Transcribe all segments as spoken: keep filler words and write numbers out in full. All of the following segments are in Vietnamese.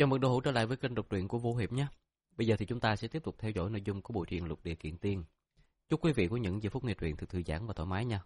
Chào mừng đồ hữu trở lại với kênh đọc truyện của Vô Hiệp nhé. Bây giờ thì chúng ta sẽ tiếp tục theo dõi nội dung của bộ truyện Lục Địa Kiện Tiên. Chúc quý vị có những giây phút nghe truyện thật thư giãn và thoải mái nha.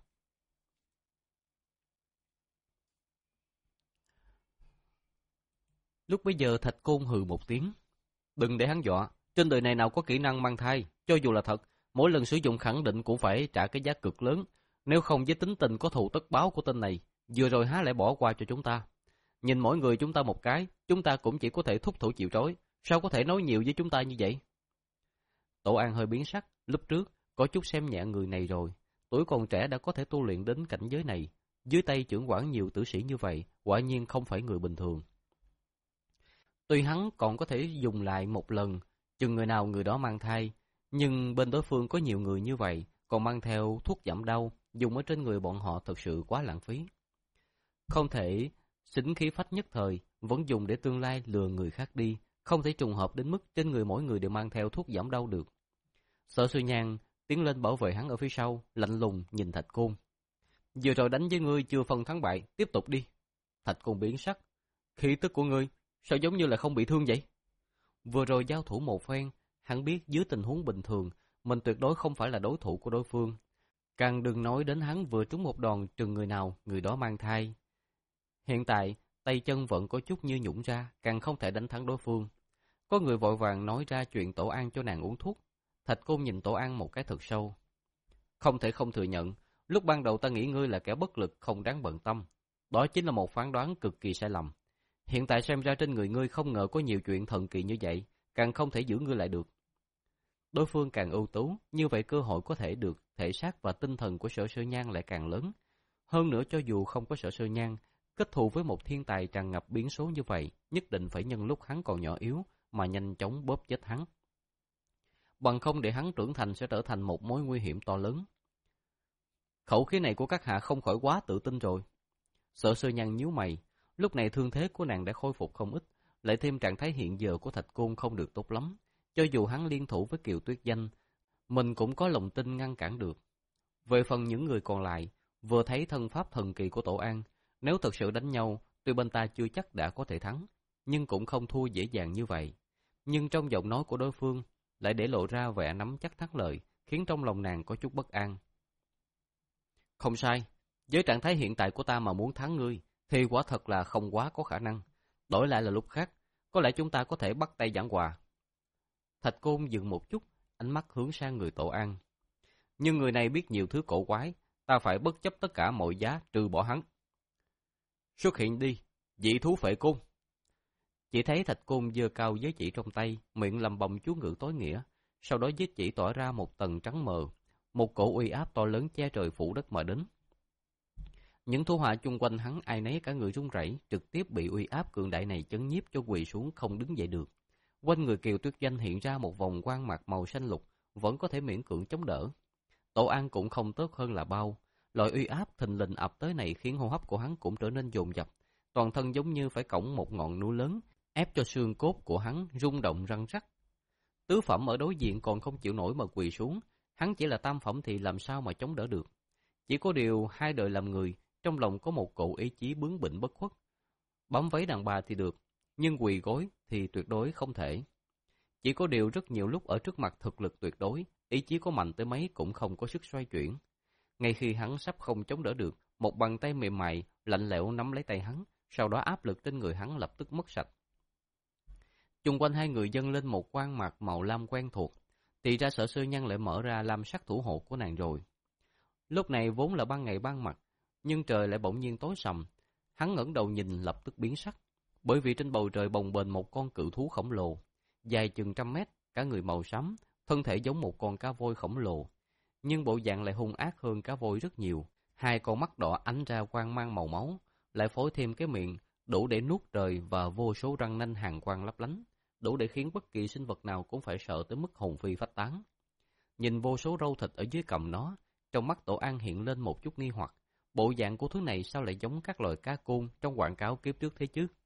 Lúc bấy giờ Thạch Côn hừ một tiếng. Đừng để hắn dọa, trên đời này nào có kỹ năng mang thai, cho dù là thật, mỗi lần sử dụng khẳng định cũng phải trả cái giá cực lớn. Nếu không với tính tình có thù tất báo của tên này, vừa rồi há lại bỏ qua cho chúng ta. Nhìn mỗi người chúng ta một cái, chúng ta cũng chỉ có thể thúc thủ chịu trói, sao có thể nói nhiều với chúng ta như vậy? Tổ An hơi biến sắc, lúc trước có chút xem nhẹ người này rồi, tuổi còn trẻ đã có thể tu luyện đến cảnh giới này, dưới tay trưởng quản nhiều tử sĩ như vậy, quả nhiên không phải người bình thường. Tuy hắn còn có thể dùng lại một lần, chừng người nào người đó mang thai, nhưng bên đối phương có nhiều người như vậy, còn mang theo thuốc giảm đau, dùng ở trên người bọn họ thật sự quá lãng phí. Không thể xính khí phách nhất thời, vẫn dùng để tương lai lừa người khác đi, không thể trùng hợp đến mức trên người mỗi người đều mang theo thuốc giảm đau được. Sở Sư Nhan tiến lên bảo vệ hắn ở phía sau, lạnh lùng nhìn Thạch Côn. Vừa rồi đánh với ngươi chưa phân thắng bại, tiếp tục đi. Thạch Côn biến sắc. Khí tức của ngươi, sao giống như là không bị thương vậy? Vừa rồi giao thủ một phen, hắn biết dưới tình huống bình thường, mình tuyệt đối không phải là đối thủ của đối phương. Càng đừng nói đến hắn vừa trúng một đòn trừng người nào, người đó mang thai. Hiện tại, tay chân vẫn có chút như nhũn ra, càng không thể đánh thắng đối phương. Có người vội vàng nói ra chuyện Tổ An cho nàng uống thuốc. Thạch Côn nhìn Tổ An một cái thật sâu. Không thể không thừa nhận, lúc ban đầu ta nghĩ ngươi là kẻ bất lực không đáng bận tâm. Đó chính là một phán đoán cực kỳ sai lầm. Hiện tại xem ra trên người ngươi không ngờ có nhiều chuyện thần kỳ như vậy, càng không thể giữ ngươi lại được. Đối phương càng ưu tú, như vậy cơ hội có thể được thể xác và tinh thần của Sở Sơ Nhan lại càng lớn. Hơn nữa cho dù không có Sở Sơ Nhan, kết thù với một thiên tài tràn ngập biến số như vậy, nhất định phải nhân lúc hắn còn nhỏ yếu mà nhanh chóng bóp chết hắn. Bằng không để hắn trưởng thành sẽ trở thành một mối nguy hiểm to lớn. Khẩu khí này của các hạ không khỏi quá tự tin rồi. Sở Sơ Nhan nhíu mày, lúc này thương thế của nàng đã khôi phục không ít, lại thêm trạng thái hiện giờ của Thạch Côn không được tốt lắm. Cho dù hắn liên thủ với Kiều Tuyết Danh, mình cũng có lòng tin ngăn cản được. Về phần những người còn lại, vừa thấy thân pháp thần kỳ của Tổ An, nếu thật sự đánh nhau, tuy bên ta chưa chắc đã có thể thắng, nhưng cũng không thua dễ dàng như vậy. Nhưng trong giọng nói của đối phương lại để lộ ra vẻ nắm chắc thắng lợi, khiến trong lòng nàng có chút bất an. Không sai, với trạng thái hiện tại của ta mà muốn thắng ngươi, thì quả thật là không quá có khả năng. Đổi lại là lúc khác, có lẽ chúng ta có thể bắt tay giảng hòa. Thạch Côn dừng một chút, ánh mắt hướng sang người Tổ An. Nhưng người này biết nhiều thứ cổ quái, ta phải bất chấp tất cả mọi giá trừ bỏ hắn. Xuất hiện đi, dị thú phệ côn. Chỉ thấy Thạch Côn giơ cao giới chỉ trong tay, miệng lầm bầm chú ngữ tối nghĩa, sau đó giới chỉ tỏa ra một tầng trắng mờ, một cổ uy áp to lớn che trời phủ đất mà đến. Những thủ hạ chung quanh hắn ai nấy cả người run rẩy, trực tiếp bị uy áp cường đại này chấn nhiếp cho quỳ xuống không đứng dậy được. Quanh người Kiều Tuyết Danh hiện ra một vòng quang mạc màu xanh lục, vẫn có thể miễn cưỡng chống đỡ. Tổ An cũng không tốt hơn là bao. Loại uy áp thình lình ập tới này khiến hô hấp của hắn cũng trở nên dồn dập, toàn thân giống như phải cõng một ngọn núi lớn, ép cho xương cốt của hắn rung động răng rắc. Tứ phẩm ở đối diện còn không chịu nổi mà quỳ xuống, hắn chỉ là tam phẩm thì làm sao mà chống đỡ được. Chỉ có điều hai đời làm người, trong lòng có một cỗ ý chí bướng bỉnh bất khuất. Bám váy đàn bà thì được, nhưng quỳ gối thì tuyệt đối không thể. Chỉ có điều rất nhiều lúc ở trước mặt thực lực tuyệt đối, ý chí có mạnh tới mấy cũng không có sức xoay chuyển. Ngay khi hắn sắp không chống đỡ được, một bàn tay mềm mại, lạnh lẽo nắm lấy tay hắn, sau đó áp lực trên người hắn lập tức mất sạch. Chung quanh hai người dâng lên một quang mạc màu lam quen thuộc, thì ra Sở Sơ Nhan lại mở ra lam sắc thủ hộ của nàng rồi. Lúc này vốn là ban ngày ban mặt, nhưng trời lại bỗng nhiên tối sầm. Hắn ngẩng đầu nhìn lập tức biến sắc, bởi vì trên bầu trời bồng bềnh một con cự thú khổng lồ, dài chừng trăm mét, cả người màu xám, thân thể giống một con cá voi khổng lồ, nhưng bộ dạng lại hung ác hơn cá voi rất nhiều. Hai con mắt đỏ ánh ra quang mang màu máu, lại phối thêm cái miệng đủ để nuốt trời và vô số răng nanh hàn quang lấp lánh, đủ để khiến bất kỳ sinh vật nào cũng phải sợ tới mức hồn phi phách tán. Nhìn vô số râu thịt ở dưới cằm nó, trong mắt Tổ An hiện lên một chút nghi hoặc, bộ dạng của thứ này sao lại giống các loài cá côn trong quảng cáo kiếp trước thế chứ?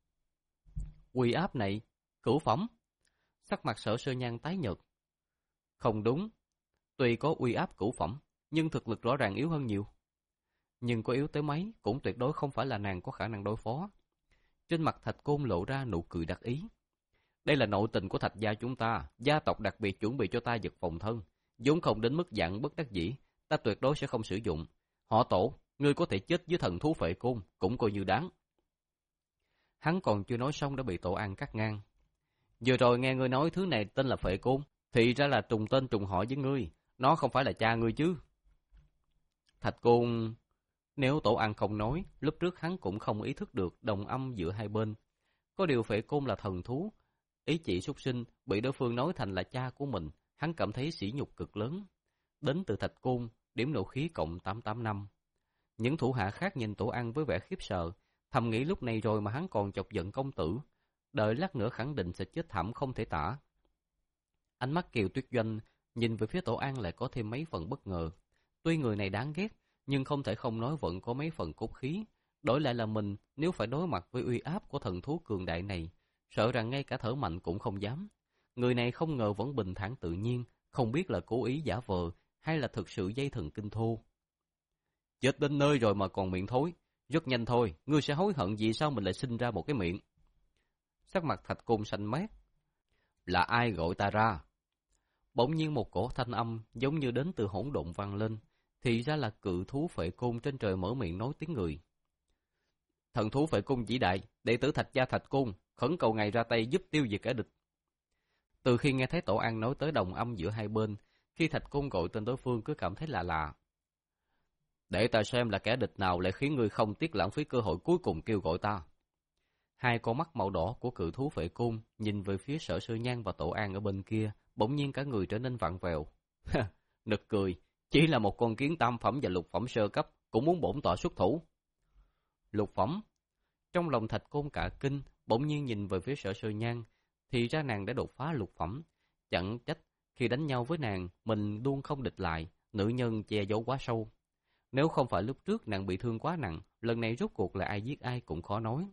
Uy áp này, cửu phẩm. Sắc mặt Sở Sơ Nhan tái nhợt. Không đúng, tuy có uy áp cửu phẩm, nhưng thực lực rõ ràng yếu hơn nhiều. Nhưng có yếu tới mấy cũng tuyệt đối không phải là nàng có khả năng đối phó. Trên mặt Thạch Côn lộ ra nụ cười đắc ý. Đây là nội tình của Thạch gia chúng ta, gia tộc đặc biệt chuẩn bị cho ta vật phòng thân, vốn không đến mức dạng bất đắc dĩ, ta tuyệt đối sẽ không sử dụng. Họ Tổ, ngươi có thể chết với thần thú Phệ Côn, cũng coi như đáng. Hắn còn chưa nói xong đã bị Tổ An cắt ngang. Vừa rồi nghe ngươi nói thứ này tên là Phệ Côn, thì ra là trùng tên trùng họ với ngươi, nó không phải là cha ngươi chứ. Thạch Côn... Nếu Tổ An không nói, lúc trước hắn cũng không ý thức được đồng âm giữa hai bên. Có điều Phệ Côn là thần thú, ý chỉ súc sinh bị đối phương nói thành là cha của mình, hắn cảm thấy sỉ nhục cực lớn. Đến từ Thạch Côn, điểm nộ khí cộng tám tám năm. Những thủ hạ khác nhìn Tổ An với vẻ khiếp sợ, thầm nghĩ lúc này rồi mà hắn còn chọc giận công tử, đợi lát nữa khẳng định sẽ chết thảm không thể tả. Ánh mắt Kiều Tuyết Doanh nhìn về phía Tổ An lại có thêm mấy phần bất ngờ. Tuy người này đáng ghét, nhưng không thể không nói vẫn có mấy phần cốt khí. Đổi lại là mình, nếu phải đối mặt với uy áp của thần thú cường đại này, sợ rằng ngay cả thở mạnh cũng không dám. Người này không ngờ vẫn bình thản tự nhiên, không biết là cố ý giả vờ hay là thực sự dây thần kinh thô. Chết đến nơi rồi mà còn miệng thối, rất nhanh thôi, ngươi sẽ hối hận vì sao mình lại sinh ra một cái miệng. Sắc mặt Thạch Côn xanh mét. Là ai gọi ta ra? Bỗng nhiên một cổ thanh âm giống như đến từ hỗn độn vang lên, thì ra là cự thú Phệ Côn trên trời mở miệng nói tiếng người. Thần thú Phệ Côn vĩ đại, đệ tử Thạch gia Thạch Côn, khẩn cầu ngài ra tay giúp tiêu diệt kẻ địch. Từ khi nghe thấy Tổ An nói tới đồng âm giữa hai bên, khi Thạch Côn gọi tên đối phương cứ cảm thấy lạ lạ. Để ta xem là kẻ địch nào lại khiến ngươi không tiếc lãng phí cơ hội cuối cùng kêu gọi ta. Hai con mắt màu đỏ của cự thú Phệ Côn nhìn về phía Sở Sư Nhan và Tổ An ở bên kia, bỗng nhiên cả người trở nên vặn vẹo. Nực cười, chỉ là một con kiến tam phẩm và lục phẩm sơ cấp, cũng muốn bổn tọa xuất thủ. Lục phẩm. Trong lòng Thạch Côn cả kinh, bỗng nhiên nhìn về phía Sở Sư Nhan, thì ra nàng đã đột phá lục phẩm. Chẳng trách khi đánh nhau với nàng, mình luôn không địch lại, nữ nhân che giấu quá sâu. Nếu không phải lúc trước nàng bị thương quá nặng, lần này rốt cuộc là ai giết ai cũng khó nói.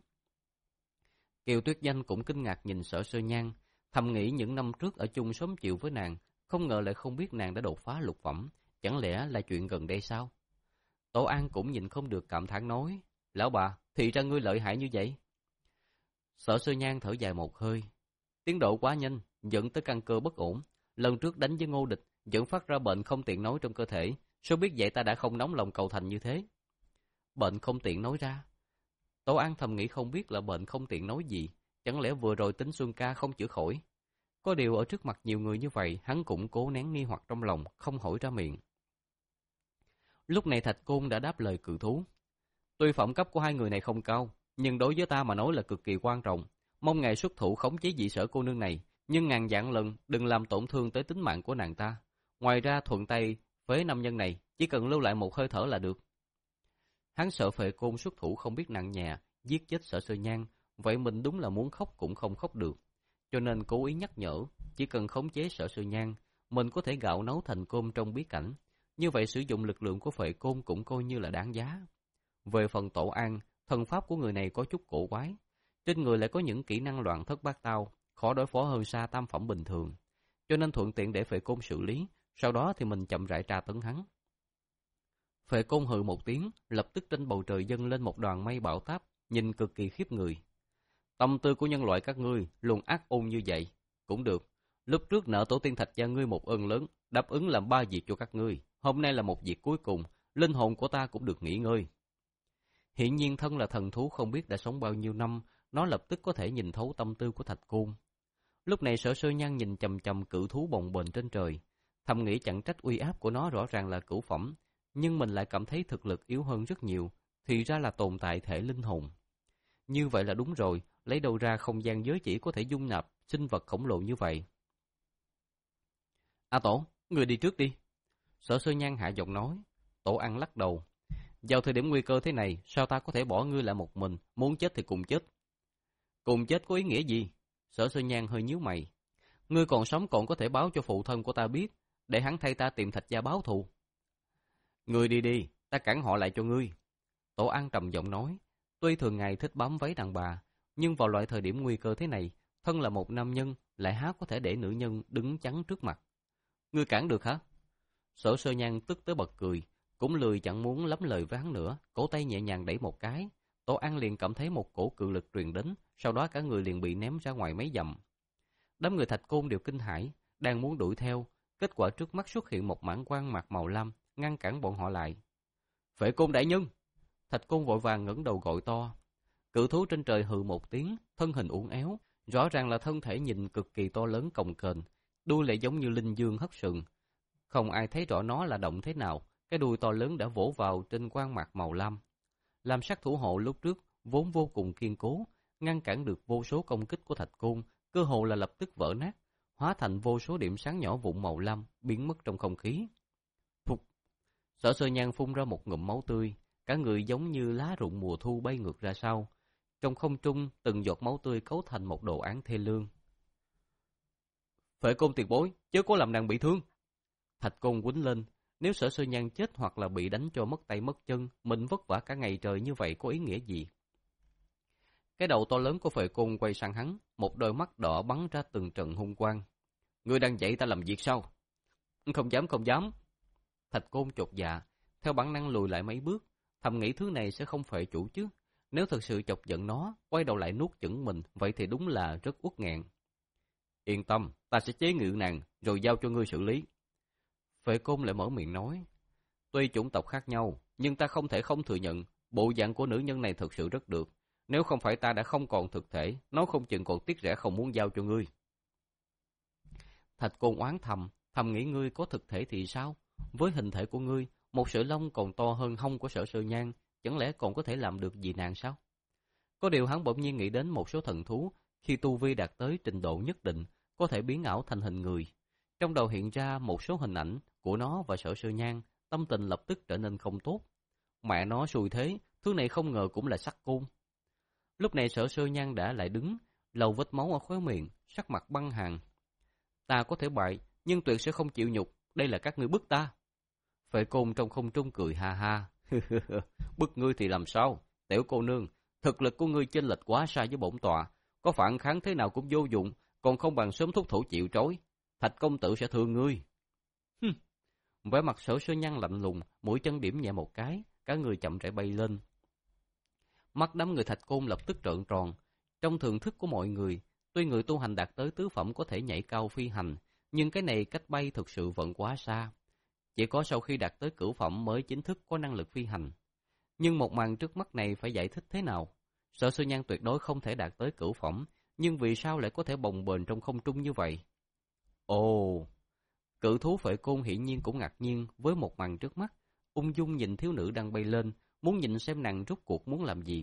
Kiều Tuyết Danh cũng kinh ngạc nhìn Sở Sư Nhan, thầm nghĩ những năm trước ở chung xóm chịu với nàng, không ngờ lại không biết nàng đã đột phá lục phẩm, chẳng lẽ là chuyện gần đây sao? Tổ An cũng nhìn không được cảm thán nói, lão bà, thì ra ngươi lợi hại như vậy. Sở Sư Nhan thở dài một hơi, tiến độ quá nhanh, dẫn tới căn cơ bất ổn. Lần trước đánh với Ngô Địch, dẫn phát ra bệnh không tiện nói trong cơ thể, số biết vậy ta đã không nóng lòng cầu thành như thế. Bệnh không tiện nói ra. Tổ An thầm nghĩ không biết là bệnh không tiện nói gì, chẳng lẽ vừa rồi tính Xuân ca không chữa khỏi. Có điều ở trước mặt nhiều người như vậy, hắn cũng cố nén nghi hoặc trong lòng, không hỏi ra miệng. Lúc này Thạch Côn đã đáp lời cự thú. Tuy phẩm cấp của hai người này không cao, nhưng đối với ta mà nói là cực kỳ quan trọng. Mong ngài xuất thủ khống chế dị Sở cô nương này, nhưng ngàn vạn lần đừng làm tổn thương tới tính mạng của nàng ta. Ngoài ra thuận tay phế nam nhân này, chỉ cần lưu lại một hơi thở là được. Hắn sợ Phệ Côn xuất thủ không biết nặng nhẹ, giết chết Sở Sư Nhan, vậy mình đúng là muốn khóc cũng không khóc được. Cho nên cố ý nhắc nhở, chỉ cần khống chế Sở Sư Nhan, mình có thể gạo nấu thành cơm trong bí cảnh. Như vậy sử dụng lực lượng của Phệ Côn cũng coi như là đáng giá. Về phần Tổ An, thần pháp của người này có chút cổ quái. Trên người lại có những kỹ năng loạn thất bát tao, khó đối phó hơn xa tam phẩm bình thường. Cho nên thuận tiện để Phệ Côn xử lý, sau đó thì mình chậm rãi tra tấn hắn. Phệ Côn hừ một tiếng, lập tức trên bầu trời dâng lên một đoàn mây bão táp, nhìn cực kỳ khiếp người. Tâm tư của nhân loại các ngươi luôn ác ôn như vậy, cũng được. Lúc trước nợ tổ tiên Thạch gia ngươi một ơn lớn, đáp ứng làm ba việc cho các ngươi. Hôm nay là một việc cuối cùng, linh hồn của ta cũng được nghỉ ngơi. Hiển nhiên thân là thần thú không biết đã sống bao nhiêu năm, nó lập tức có thể nhìn thấu tâm tư của Thạch Côn. Lúc này Sở Sư Nhan nhìn chằm chằm cự thú bồng bềnh trên trời, thầm nghĩ chẳng trách uy áp của nó rõ ràng là cửu phẩm, nhưng mình lại cảm thấy thực lực yếu hơn rất nhiều, thì ra là tồn tại thể linh hồn. Như vậy là đúng rồi, lấy đâu ra không gian giới chỉ có thể dung nạp sinh vật khổng lồ như vậy. A Tổ, người đi trước đi. Sở Sư Nhan hạ giọng nói. Tổ An lắc đầu. Vào thời điểm nguy cơ thế này, sao ta có thể bỏ ngươi lại một mình, muốn chết thì cùng chết. Cùng chết có ý nghĩa gì? Sở Sư Nhan hơi nhíu mày. Ngươi còn sống còn có thể báo cho phụ thân của ta biết, để hắn thay ta tìm Thạch gia báo thù. Ngươi đi đi, ta cản họ lại cho ngươi. Tổ An trầm giọng nói. Tuy thường ngày thích bám váy đàn bà, nhưng vào loại thời điểm nguy cơ thế này, thân là một nam nhân, lại há có thể để nữ nhân đứng chắn trước mặt. Ngươi cản được hả? Sở Sơ Nhan tức tới bật cười, cũng lười chẳng muốn lắm lời với hắn nữa, cổ tay nhẹ nhàng đẩy một cái. Tổ An liền cảm thấy một cổ cự lực truyền đến, sau đó cả người liền bị ném ra ngoài mấy dặm. Đám người Thạch Côn đều kinh hãi, đang muốn đuổi theo, kết quả trước mắt xuất hiện một mảng quang mặt màu lam, ngăn cản bọn họ lại. Phệ Côn đại nhân! Thạch Côn vội vàng ngẩng đầu gọi to. Cự thú trên trời hừ một tiếng, thân hình uốn éo, rõ ràng là thân thể nhìn cực kỳ to lớn cồng kềnh, đuôi lại giống như linh dương hất sừng. Không ai thấy rõ nó là động thế nào, cái đuôi to lớn đã vỗ vào trên quang mặt màu lam. Lam sắc thủ hộ lúc trước vốn vô cùng kiên cố, ngăn cản được vô số công kích của Thạch Côn, cơ hồ là lập tức vỡ nát, hóa thành vô số điểm sáng nhỏ vụn màu lam, biến mất trong không khí. Phục! Sở Sơ Nhan phun ra một ngụm máu tươi, cả người giống như lá rụng mùa thu bay ngược ra sau. Trong không trung, từng giọt máu tươi cấu thành một đồ án thê lương. Phệ Côn tiền bối, chớ có làm nàng bị thương. Thạch Côn quýnh lên, nếu Sở Sơ Nhan chết hoặc là bị đánh cho mất tay mất chân, mình vất vả cả ngày trời như vậy có ý nghĩa gì? Cái đầu to lớn của Phệ Côn quay sang hắn, một đôi mắt đỏ bắn ra từng trận hung quang. Ngươi đang dạy ta làm việc sao? Không dám không dám. Thạch Côn chột dạ, theo bản năng lùi lại mấy bước, thầm nghĩ thứ này sẽ không phệ chủ chứ. Nếu thật sự chọc giận nó, quay đầu lại nuốt chửng mình, vậy thì đúng là rất uất nghẹn. Yên tâm, ta sẽ chế ngự nàng, rồi giao cho ngươi xử lý. Phệ Côn lại mở miệng nói. Tuy chủng tộc khác nhau, nhưng ta không thể không thừa nhận, bộ dạng của nữ nhân này thực sự rất được. Nếu không phải ta đã không còn thực thể, nó không chừng còn tiếc rẻ không muốn giao cho ngươi. Thạch Côn oán thầm, thầm nghĩ ngươi có thực thể thì sao? Với hình thể của ngươi, một sợi lông còn to hơn hông của Sở Sơ Nhan, chẳng lẽ còn có thể làm được gì nàng sao? Có điều hắn bỗng nhiên nghĩ đến một số thần thú, khi tu vi đạt tới trình độ nhất định, có thể biến ảo thành hình người. Trong đầu hiện ra một số hình ảnh của nó và Sở Sơ Nhan, tâm tình lập tức trở nên không tốt. Mẹ nó xui thế, thứ này không ngờ cũng là sắc côn. Lúc này Sở Sơ Nhan đã lại đứng, lầu vết máu ở khóe miệng, sắc mặt băng hàn. Ta có thể bại, nhưng tuyệt sẽ không chịu nhục, đây là các ngươi bức ta. Phệ Côn trong không trung cười ha ha. Bức ngươi thì làm sao? Tiểu cô nương, thực lực của ngươi chênh lệch quá xa với bổn tọa, có phản kháng thế nào cũng vô dụng, còn không bằng sớm thúc thủ chịu trói. Thạch công tử sẽ thương ngươi. Hừm. Vẻ mặt Sở Sơ Nhan lạnh lùng, mũi chân điểm nhẹ một cái, cả người chậm rãi bay lên. Mắt đám người Thạch Côn lập tức trợn tròn. Trong thưởng thức của mọi người, tuy người tu hành đạt tới tứ phẩm có thể nhảy cao phi hành, nhưng cái này cách bay thực sự vẫn quá xa. Chỉ có sau khi đạt tới cửu phẩm mới chính thức có năng lực phi hành. Nhưng một màn trước mắt này phải giải thích thế nào? Sở Sơ Nhan tuyệt đối không thể đạt tới cửu phẩm, nhưng vì sao lại có thể bồng bềnh trong không trung như vậy? Ồ! Cự thú Phệ Côn hiển nhiên cũng ngạc nhiên với một màn trước mắt, ung dung nhìn thiếu nữ đang bay lên, muốn nhìn xem nàng rốt cuộc muốn làm gì.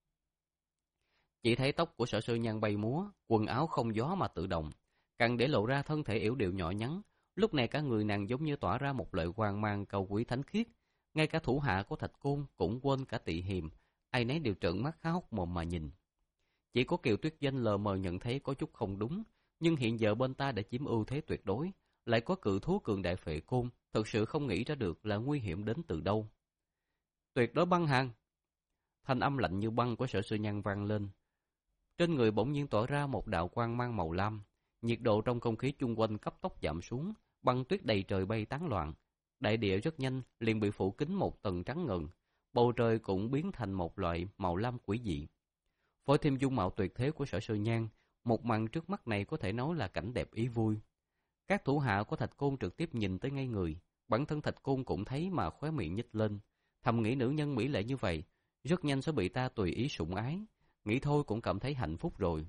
Chỉ thấy tóc của Sở Sơ Nhan bay múa, quần áo không gió mà tự động, càng để lộ ra thân thể yểu điệu nhỏ nhắn. Lúc này cả người nàng giống như tỏa ra một loại quang mang cao quý thánh khiết, ngay cả thủ hạ của Thạch Côn cũng quên cả tị hiềm, ai nấy đều trợn mắt há hốc mồm mà nhìn. Chỉ có Kiều Tuyết Danh lờ mờ nhận thấy có chút không đúng, nhưng hiện giờ bên ta đã chiếm ưu thế tuyệt đối, lại có cự thú cường đại Phệ Côn, thực sự không nghĩ ra được là nguy hiểm đến từ đâu. Tuyệt đối băng hàn! Thanh âm lạnh như băng của Sở Sơ Nhan vang lên. Trên người bỗng nhiên tỏa ra một đạo quang mang màu lam, nhiệt độ trong không khí chung quanh cấp tốc giảm xuống, băng tuyết đầy trời bay tán loạn. Đại địa rất nhanh liền bị phủ kín một tầng trắng ngần, bầu trời cũng biến thành một loại màu lam quỷ dị. Phối thêm dung mạo tuyệt thế của Sở Sơ Nhan, một màn trước mắt này có thể nói là cảnh đẹp ý vui. Các thủ hạ của Thạch Côn trực tiếp nhìn tới ngay người, bản thân Thạch Côn cũng thấy mà khóe miệng nhếch lên, thầm nghĩ nữ nhân mỹ lệ như vậy, rất nhanh sẽ bị ta tùy ý sủng ái, nghĩ thôi cũng cảm thấy hạnh phúc rồi.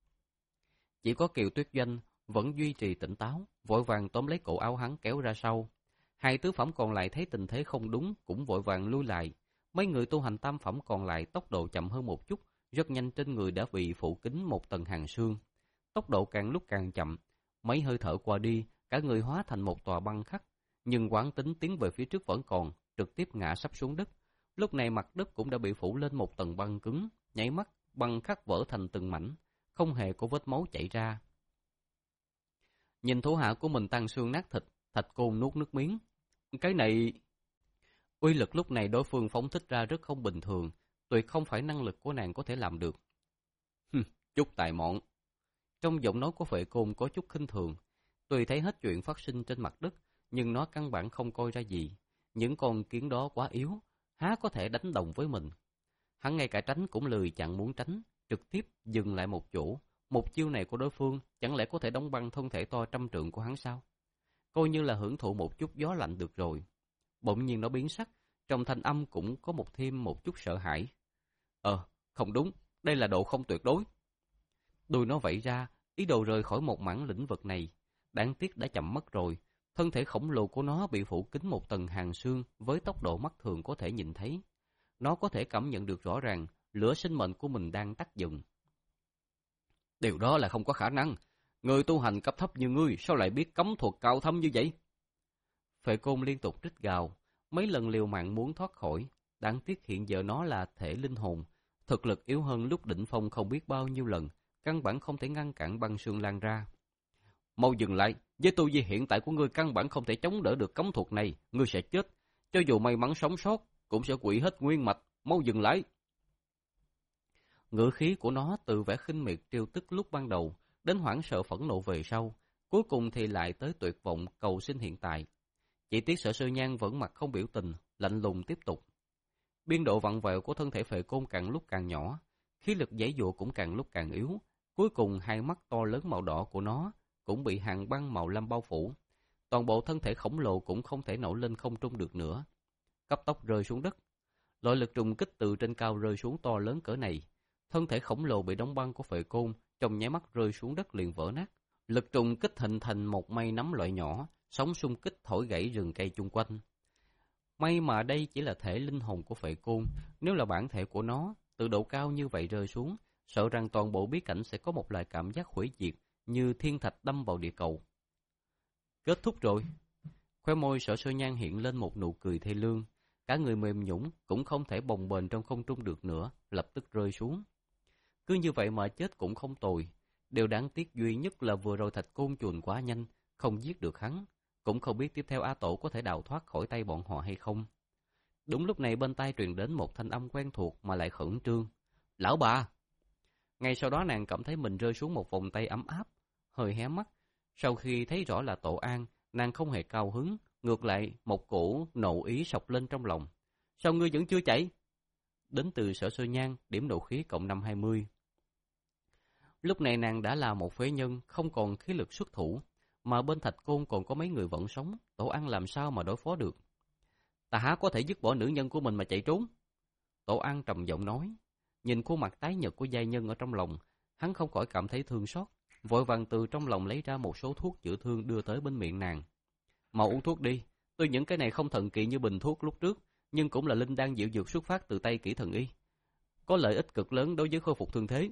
Chỉ có Kiều Tuyết Doanh vẫn duy trì tỉnh táo, vội vàng tóm lấy cổ áo hắn kéo ra sau. Hai tứ phẩm còn lại thấy tình thế không đúng, cũng vội vàng lui lại. Mấy người tu hành tam phẩm còn lại tốc độ chậm hơn một chút, rất nhanh trên người đã bị phủ kín một tầng hàn sương. Tốc độ càng lúc càng chậm, mấy hơi thở qua đi, cả người hóa thành một tòa băng khắc, nhưng quán tính tiến về phía trước vẫn còn, trực tiếp ngã sắp xuống đất. Lúc này mặt đất cũng đã bị phủ lên một tầng băng cứng, nháy mắt băng khắc vỡ thành từng mảnh, không hề có vết máu chảy ra. Nhìn thủ hạ của mình tan xương nát thịt, Thạch Côn nuốt nước miếng. Cái này... Uy lực lúc này đối phương phóng thích ra rất không bình thường, tuyệt không phải năng lực của nàng có thể làm được. Hừm, chút tài mọn. Trong giọng nói của Phệ Côn có chút khinh thường, tuy thấy hết chuyện phát sinh trên mặt đất, nhưng nó căn bản không coi ra gì. Những con kiến đó quá yếu, há có thể đánh đồng với mình. Hắn ngay cả tránh cũng lười chẳng muốn tránh, trực tiếp dừng lại một chỗ. Một chiêu này của đối phương chẳng lẽ có thể đóng băng thân thể to trăm trượng của hắn sao? Coi như là hưởng thụ một chút gió lạnh được rồi. Bỗng nhiên nó biến sắc, trong thanh âm cũng có một thêm một chút sợ hãi. Ờ, không đúng, đây là độ không tuyệt đối. Đuôi nó vẫy ra, ý đồ rời khỏi một mảng lĩnh vực này. Đáng tiếc đã chậm mất rồi. Thân thể khổng lồ của nó bị phủ kín một tầng hàn xương với tốc độ mắt thường có thể nhìn thấy. Nó có thể cảm nhận được rõ ràng lửa sinh mệnh của mình đang tắt dần. Điều đó là không có khả năng. Người tu hành cấp thấp như ngươi sao lại biết cấm thuật cao thâm như vậy? Phệ Côn liên tục rít gào, mấy lần liều mạng muốn thoát khỏi. Đáng tiếc hiện giờ nó là thể linh hồn, thực lực yếu hơn lúc đỉnh phong không biết bao nhiêu lần, căn bản không thể ngăn cản băng sương lan ra. Mau dừng lại, với tu vi hiện tại của ngươi căn bản không thể chống đỡ được cấm thuật này, ngươi sẽ chết. Cho dù may mắn sống sót, cũng sẽ quỵ hết nguyên mạch, mau dừng lại. Ngữ khí của nó từ vẻ khinh miệt trêu tức lúc ban đầu, đến hoảng sợ phẫn nộ về sau, cuối cùng thì lại tới tuyệt vọng cầu xin hiện tại. Chỉ tiếc Sở Sư Nhan vẫn mặt không biểu tình, lạnh lùng tiếp tục. Biên độ vặn vẹo của thân thể Phệ Côn càng lúc càng nhỏ, khí lực giãy giụa cũng càng lúc càng yếu, cuối cùng hai mắt to lớn màu đỏ của nó cũng bị hàng băng màu lam bao phủ. Toàn bộ thân thể khổng lồ cũng không thể nổi lên không trung được nữa, cấp tốc rơi xuống đất. Loại lực trùng kích từ trên cao rơi xuống to lớn cỡ này, thân thể khổng lồ bị đóng băng của Phệ Côn trong nháy mắt rơi xuống đất liền vỡ nát. Lực trùng kích hình thành một mây nắm loại nhỏ, sóng xung kích thổi gãy rừng cây chung quanh. May mà đây chỉ là thể linh hồn của Phệ Côn, nếu là bản thể của nó, từ độ cao như vậy rơi xuống, sợ rằng toàn bộ bí cảnh sẽ có một loại cảm giác hủy diệt, như thiên thạch đâm vào địa cầu. Kết thúc rồi. Khóe môi Sở Sơ Nhan hiện lên một nụ cười thê lương, cả người mềm nhũn cũng không thể bồng bềnh trong không trung được nữa, lập tức rơi xuống. Cứ như vậy mà chết cũng không tồi. Điều đáng tiếc duy nhất là vừa rồi Thạch Côn chuồn quá nhanh, không giết được hắn, cũng không biết tiếp theo A Tổ có thể đào thoát khỏi tay bọn họ hay không. Đúng lúc này bên tai truyền đến một thanh âm quen thuộc mà lại khẩn trương. Lão bà! Ngay sau đó nàng cảm thấy mình rơi xuống một vòng tay ấm áp, hơi hé mắt. Sau khi thấy rõ là Tổ An, nàng không hề cao hứng, ngược lại một cổ nộ ý sộc lên trong lòng. Sao ngươi vẫn chưa chạy? Đến từ Sở Sơ Nhan, điểm nộ khí cộng năm hai mươi. Lúc này nàng đã là một phế nhân, không còn khí lực xuất thủ, mà bên Thạch Côn còn có mấy người vẫn sống, Tổ An làm sao mà đối phó được? Ta há có thể dứt bỏ nữ nhân của mình mà chạy trốn? Tổ An trầm giọng nói, nhìn khuôn mặt tái nhợt của giai nhân ở trong lòng, hắn không khỏi cảm thấy thương xót, vội vàng từ trong lòng lấy ra một số thuốc chữa thương đưa tới bên miệng nàng. Mau uống thuốc đi, tuy những cái này không thần kỳ như bình thuốc lúc trước, nhưng cũng là linh đan diệu dược xuất phát từ tay kỹ thần y, có lợi ích cực lớn đối với khôi phục thương thế.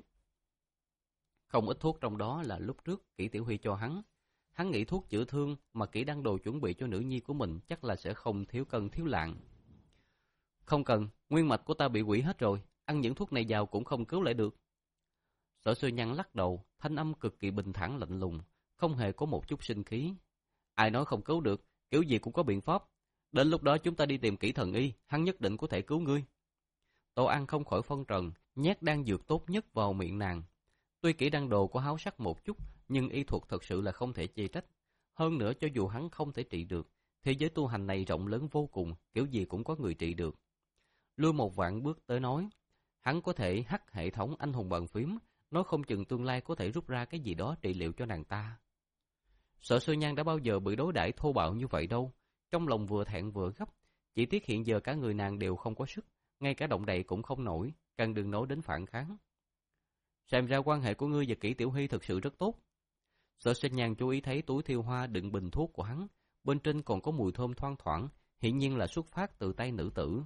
Không ít thuốc trong đó là lúc trước Kỷ Tiểu Huy cho hắn. Hắn nghĩ thuốc chữa thương mà Kỷ Đăng Đồ chuẩn bị cho nữ nhi của mình chắc là sẽ không thiếu cân thiếu lạng. Không cần, nguyên mạch của ta bị hủy hết rồi, ăn những thuốc này vào cũng không cứu lại được. Sở Sư Nhan lắc đầu, thanh âm cực kỳ bình thản lạnh lùng, không hề có một chút sinh khí. Ai nói không cứu được, kiểu gì cũng có biện pháp. Đến lúc đó chúng ta đi tìm Kỷ thần y, hắn nhất định có thể cứu ngươi. Tổ An không khỏi phân trần, nhét đan dược tốt nhất vào miệng nàng. Tuy Kỷ Đăng Đồ có háo sắc một chút, nhưng y thuật thật sự là không thể chê trách. Hơn nữa cho dù hắn không thể trị được, thế giới tu hành này rộng lớn vô cùng, kiểu gì cũng có người trị được. Lui một vạn bước tới nói, hắn có thể hack hệ thống anh hùng bàn phím, nói không chừng tương lai có thể rút ra cái gì đó trị liệu cho nàng ta. Sở Sư Nhan đã bao giờ bị đối đãi thô bạo như vậy đâu, trong lòng vừa thẹn vừa gấp, chỉ tiếc hiện giờ cả người nàng đều không có sức, ngay cả động đậy cũng không nổi, càng đừng nói đến phản kháng. Xem ra quan hệ của ngươi và Kỷ Tiểu Hy thực sự rất tốt. Sở Sinh Nhan chú ý thấy túi thiêu hoa đựng bình thuốc của hắn, bên trên còn có mùi thơm thoang thoảng, hiển nhiên là xuất phát từ tay nữ tử.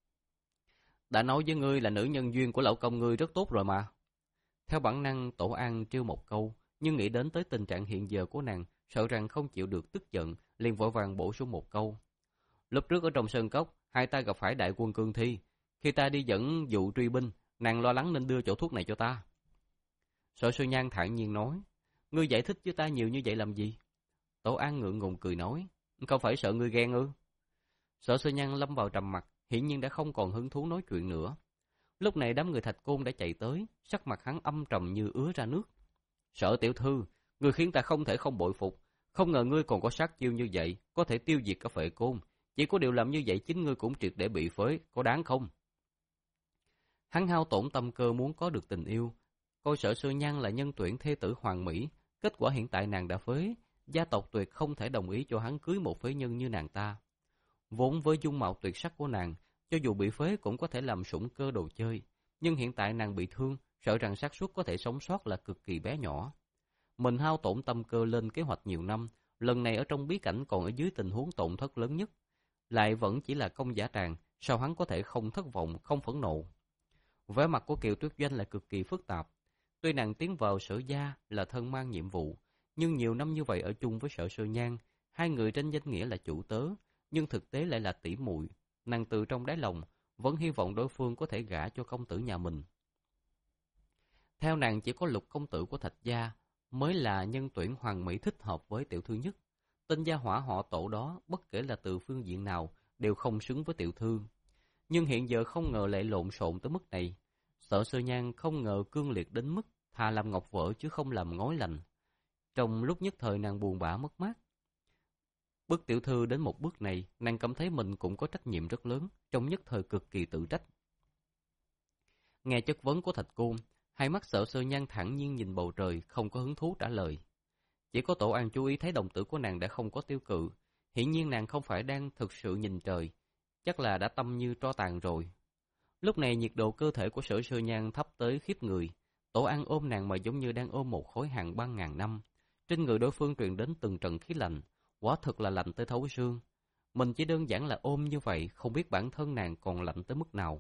Đã nói với ngươi là nữ nhân duyên của lão công ngươi rất tốt rồi mà. Theo bản năng Tổ An trêu một câu, nhưng nghĩ đến tới tình trạng hiện giờ của nàng, sợ rằng không chịu được tức giận, liền vội vàng bổ sung một câu. Lúc trước ở trong sơn cốc, hai ta gặp phải đại quân cương thi, khi ta đi dẫn vụ truy binh, nàng lo lắng nên đưa chỗ thuốc này cho ta. Sở Sư Nhan thản nhiên nói, ngươi giải thích với ta nhiều như vậy làm gì? Tổ An ngượng ngùng cười nói, không phải sợ ngươi ghen ư? Sở Sư Nhan lâm vào trầm mặc, hiển nhiên đã không còn hứng thú nói chuyện nữa. Lúc này đám người Thạch Côn đã chạy tới, sắc mặt hắn âm trầm như ứa ra nước. Sở tiểu thư, ngươi khiến ta không thể không bội phục, không ngờ ngươi còn có sát chiêu như vậy, có thể tiêu diệt cả Phệ Côn. Chỉ có điều làm như vậy chính ngươi cũng triệt để bị phế, có đáng không? Hắn hao tổn tâm cơ muốn có được tình yêu, coi Sở Sư Nhan là nhân tuyển thê tử hoàn mỹ, kết quả hiện tại nàng đã phế, gia tộc tuyệt không thể đồng ý cho hắn cưới một phế nhân như nàng ta. Vốn với dung mạo tuyệt sắc của nàng, cho dù bị phế cũng có thể làm sủng cơ đồ chơi, nhưng hiện tại nàng bị thương, sợ rằng xác suất có thể sống sót là cực kỳ bé nhỏ. Mình hao tổn tâm cơ lên kế hoạch nhiều năm, lần này ở trong bí cảnh còn ở dưới tình huống tổn thất lớn nhất, lại vẫn chỉ là công giả tràng, sao hắn có thể không thất vọng, không phẫn nộ. Vẻ mặt của Kiều Tuyết Doanh lại cực kỳ phức tạp. Tuy nàng tiến vào Sở gia là thân mang nhiệm vụ, nhưng nhiều năm như vậy ở chung với Sở Sư Nhan, hai người trên danh nghĩa là chủ tớ, nhưng thực tế lại là tỷ muội. Nàng từ trong đáy lòng vẫn hy vọng đối phương có thể gả cho công tử nhà mình. Theo nàng, chỉ có Lục công tử của Thạch gia mới là nhân tuyển hoàn mỹ thích hợp với tiểu thư nhất. Tên gia hỏa họ Tổ đó, bất kể là từ phương diện nào, đều không xứng với tiểu thư. Nhưng hiện giờ không ngờ lại lộn xộn tới mức này. Sở Sư Nhan không ngờ cương liệt đến mức thà làm ngọc vỡ chứ không làm ngói lành. Trong lúc nhất thời nàng buồn bã mất mát. Bước tiểu thư đến một bước này, nàng cảm thấy mình cũng có trách nhiệm rất lớn, trong nhất thời cực kỳ tự trách. Nghe chất vấn của Thạch Côn, hai mắt Sở Sư Nhan thản nhiên nhìn bầu trời, không có hứng thú trả lời. Chỉ có Tổ An chú ý thấy đồng tử của nàng đã không có tiêu cự, hiển nhiên nàng không phải đang thực sự nhìn trời, chắc là đã tâm như tro tàn rồi. Lúc này nhiệt độ cơ thể của Sở Sư Nhan thấp tới khiếp người, Tổ An ôm nàng mà giống như đang ôm một khối hàng băng ngàn năm. Trên người đối phương truyền đến từng trận khí lạnh, quả thực là lạnh tới thấu xương. Mình chỉ đơn giản là ôm như vậy, không biết bản thân nàng còn lạnh tới mức nào.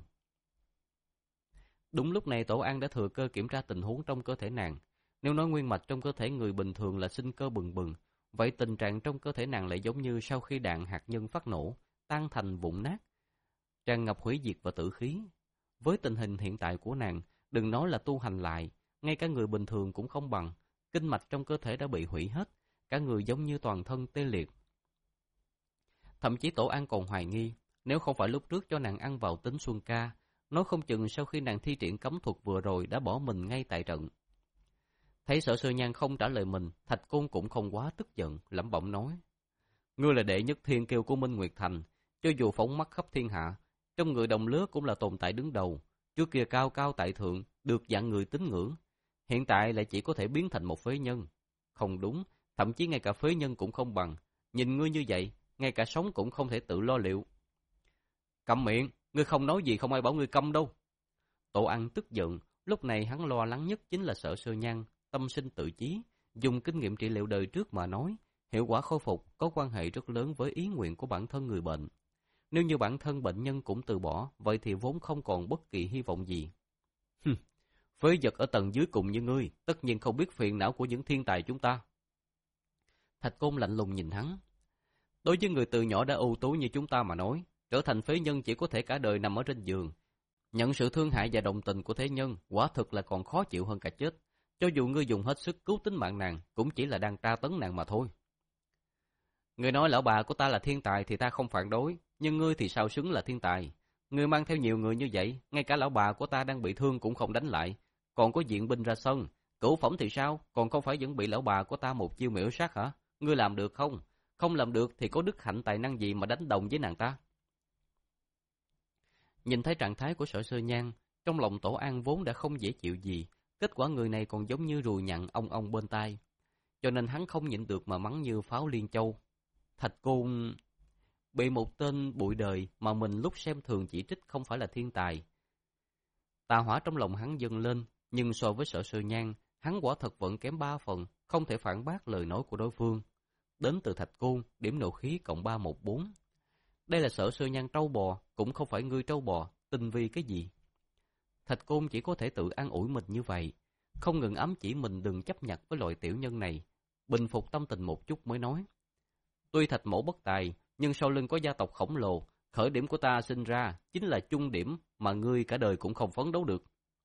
Đúng lúc này Tổ An đã thừa cơ kiểm tra tình huống trong cơ thể nàng. Nếu nói nguyên mạch trong cơ thể người bình thường là sinh cơ bừng bừng, vậy tình trạng trong cơ thể nàng lại giống như sau khi đạn hạt nhân phát nổ, tan thành vụn nát, tràn ngập hủy diệt và tử khí. Với tình hình hiện tại của nàng, đừng nói là tu hành lại, ngay cả người bình thường cũng không bằng, kinh mạch trong cơ thể đã bị hủy hết, cả người giống như toàn thân tê liệt. Thậm chí Tổ An còn hoài nghi, nếu không phải lúc trước cho nàng ăn vào tính xuân ca, nói không chừng sau khi nàng thi triển cấm thuật vừa rồi đã bỏ mình ngay tại trận. Thấy Sở Sư Nhan không trả lời mình, Thạch Côn cũng không quá tức giận, lẩm bẩm nói: Ngươi là đệ nhất thiên kiêu của Minh Nguyệt Thành, cho dù phóng mắt khắp thiên hạ, trong người đồng lứa cũng là tồn tại đứng đầu, trước kia cao cao tại thượng, được dạng người tín ngưỡng, hiện tại lại chỉ có thể biến thành một phế nhân. Không đúng, thậm chí ngay cả phế nhân cũng không bằng, nhìn ngươi như vậy, ngay cả sống cũng không thể tự lo liệu. Câm miệng, ngươi không nói gì không ai bảo ngươi câm đâu. Tổ An tức giận, lúc này hắn lo lắng nhất chính là Sở Sư Nhan, tâm sinh tự chí, dùng kinh nghiệm trị liệu đời trước mà nói, hiệu quả khôi phục có quan hệ rất lớn với ý nguyện của bản thân người bệnh. Nếu như bản thân bệnh nhân cũng từ bỏ, vậy thì vốn không còn bất kỳ hy vọng gì. Hừm, phế vật ở tầng dưới cùng như ngươi, tất nhiên không biết phiền não của những thiên tài chúng ta. Thạch Côn lạnh lùng nhìn hắn. Đối với người từ nhỏ đã ưu tú như chúng ta mà nói, trở thành phế nhân chỉ có thể cả đời nằm ở trên giường. Nhận sự thương hại và đồng tình của thế nhân, quả thực là còn khó chịu hơn cả chết. Cho dù ngươi dùng hết sức cứu tính mạng nàng, cũng chỉ là đang tra tấn nàng mà thôi. Ngươi nói lão bà của ta là thiên tài thì ta không phản đối, nhưng ngươi thì sao xứng là thiên tài? Ngươi mang theo nhiều người như vậy, ngay cả lão bà của ta đang bị thương cũng không đánh lại, còn có diện binh ra sân. Cửu phẩm thì sao? Còn không phải vẫn bị lão bà của ta một chiêu miểu sát hả? Ngươi làm được không? Không làm được thì có đức hạnh tài năng gì mà đánh đồng với nàng ta? Nhìn thấy trạng thái của Sở Sư Nhan, trong lòng Tổ An vốn đã không dễ chịu gì, kết quả người này còn giống như ruồi nhặn ong ong bên tai, cho nên hắn không nhịn được mà mắng như pháo liên châu. Thạch Côn bị một tên bụi đời mà mình lúc xem thường chỉ trích không phải là thiên tài. Tà hỏa trong lòng hắn dâng lên, nhưng so với Sở Sư Nhan, hắn quả thật vẫn kém ba phần, không thể phản bác lời nói của đối phương. Đến từ Thạch Côn, điểm nộ khí cộng ba một bốn. Đây là Sở Sư Nhan trâu bò, cũng không phải ngươi trâu bò, tinh vi cái gì. Thạch Côn chỉ có thể tự an ủi mình như vậy, không ngừng ám chỉ mình đừng chấp nhặt với loại tiểu nhân này, bình phục tâm tình một chút mới nói. Tuy Thạch mẫu bất tài, nhưng sau lưng có gia tộc khổng lồ, khởi điểm của ta sinh ra chính là chung điểm mà ngươi cả đời cũng không phấn đấu được.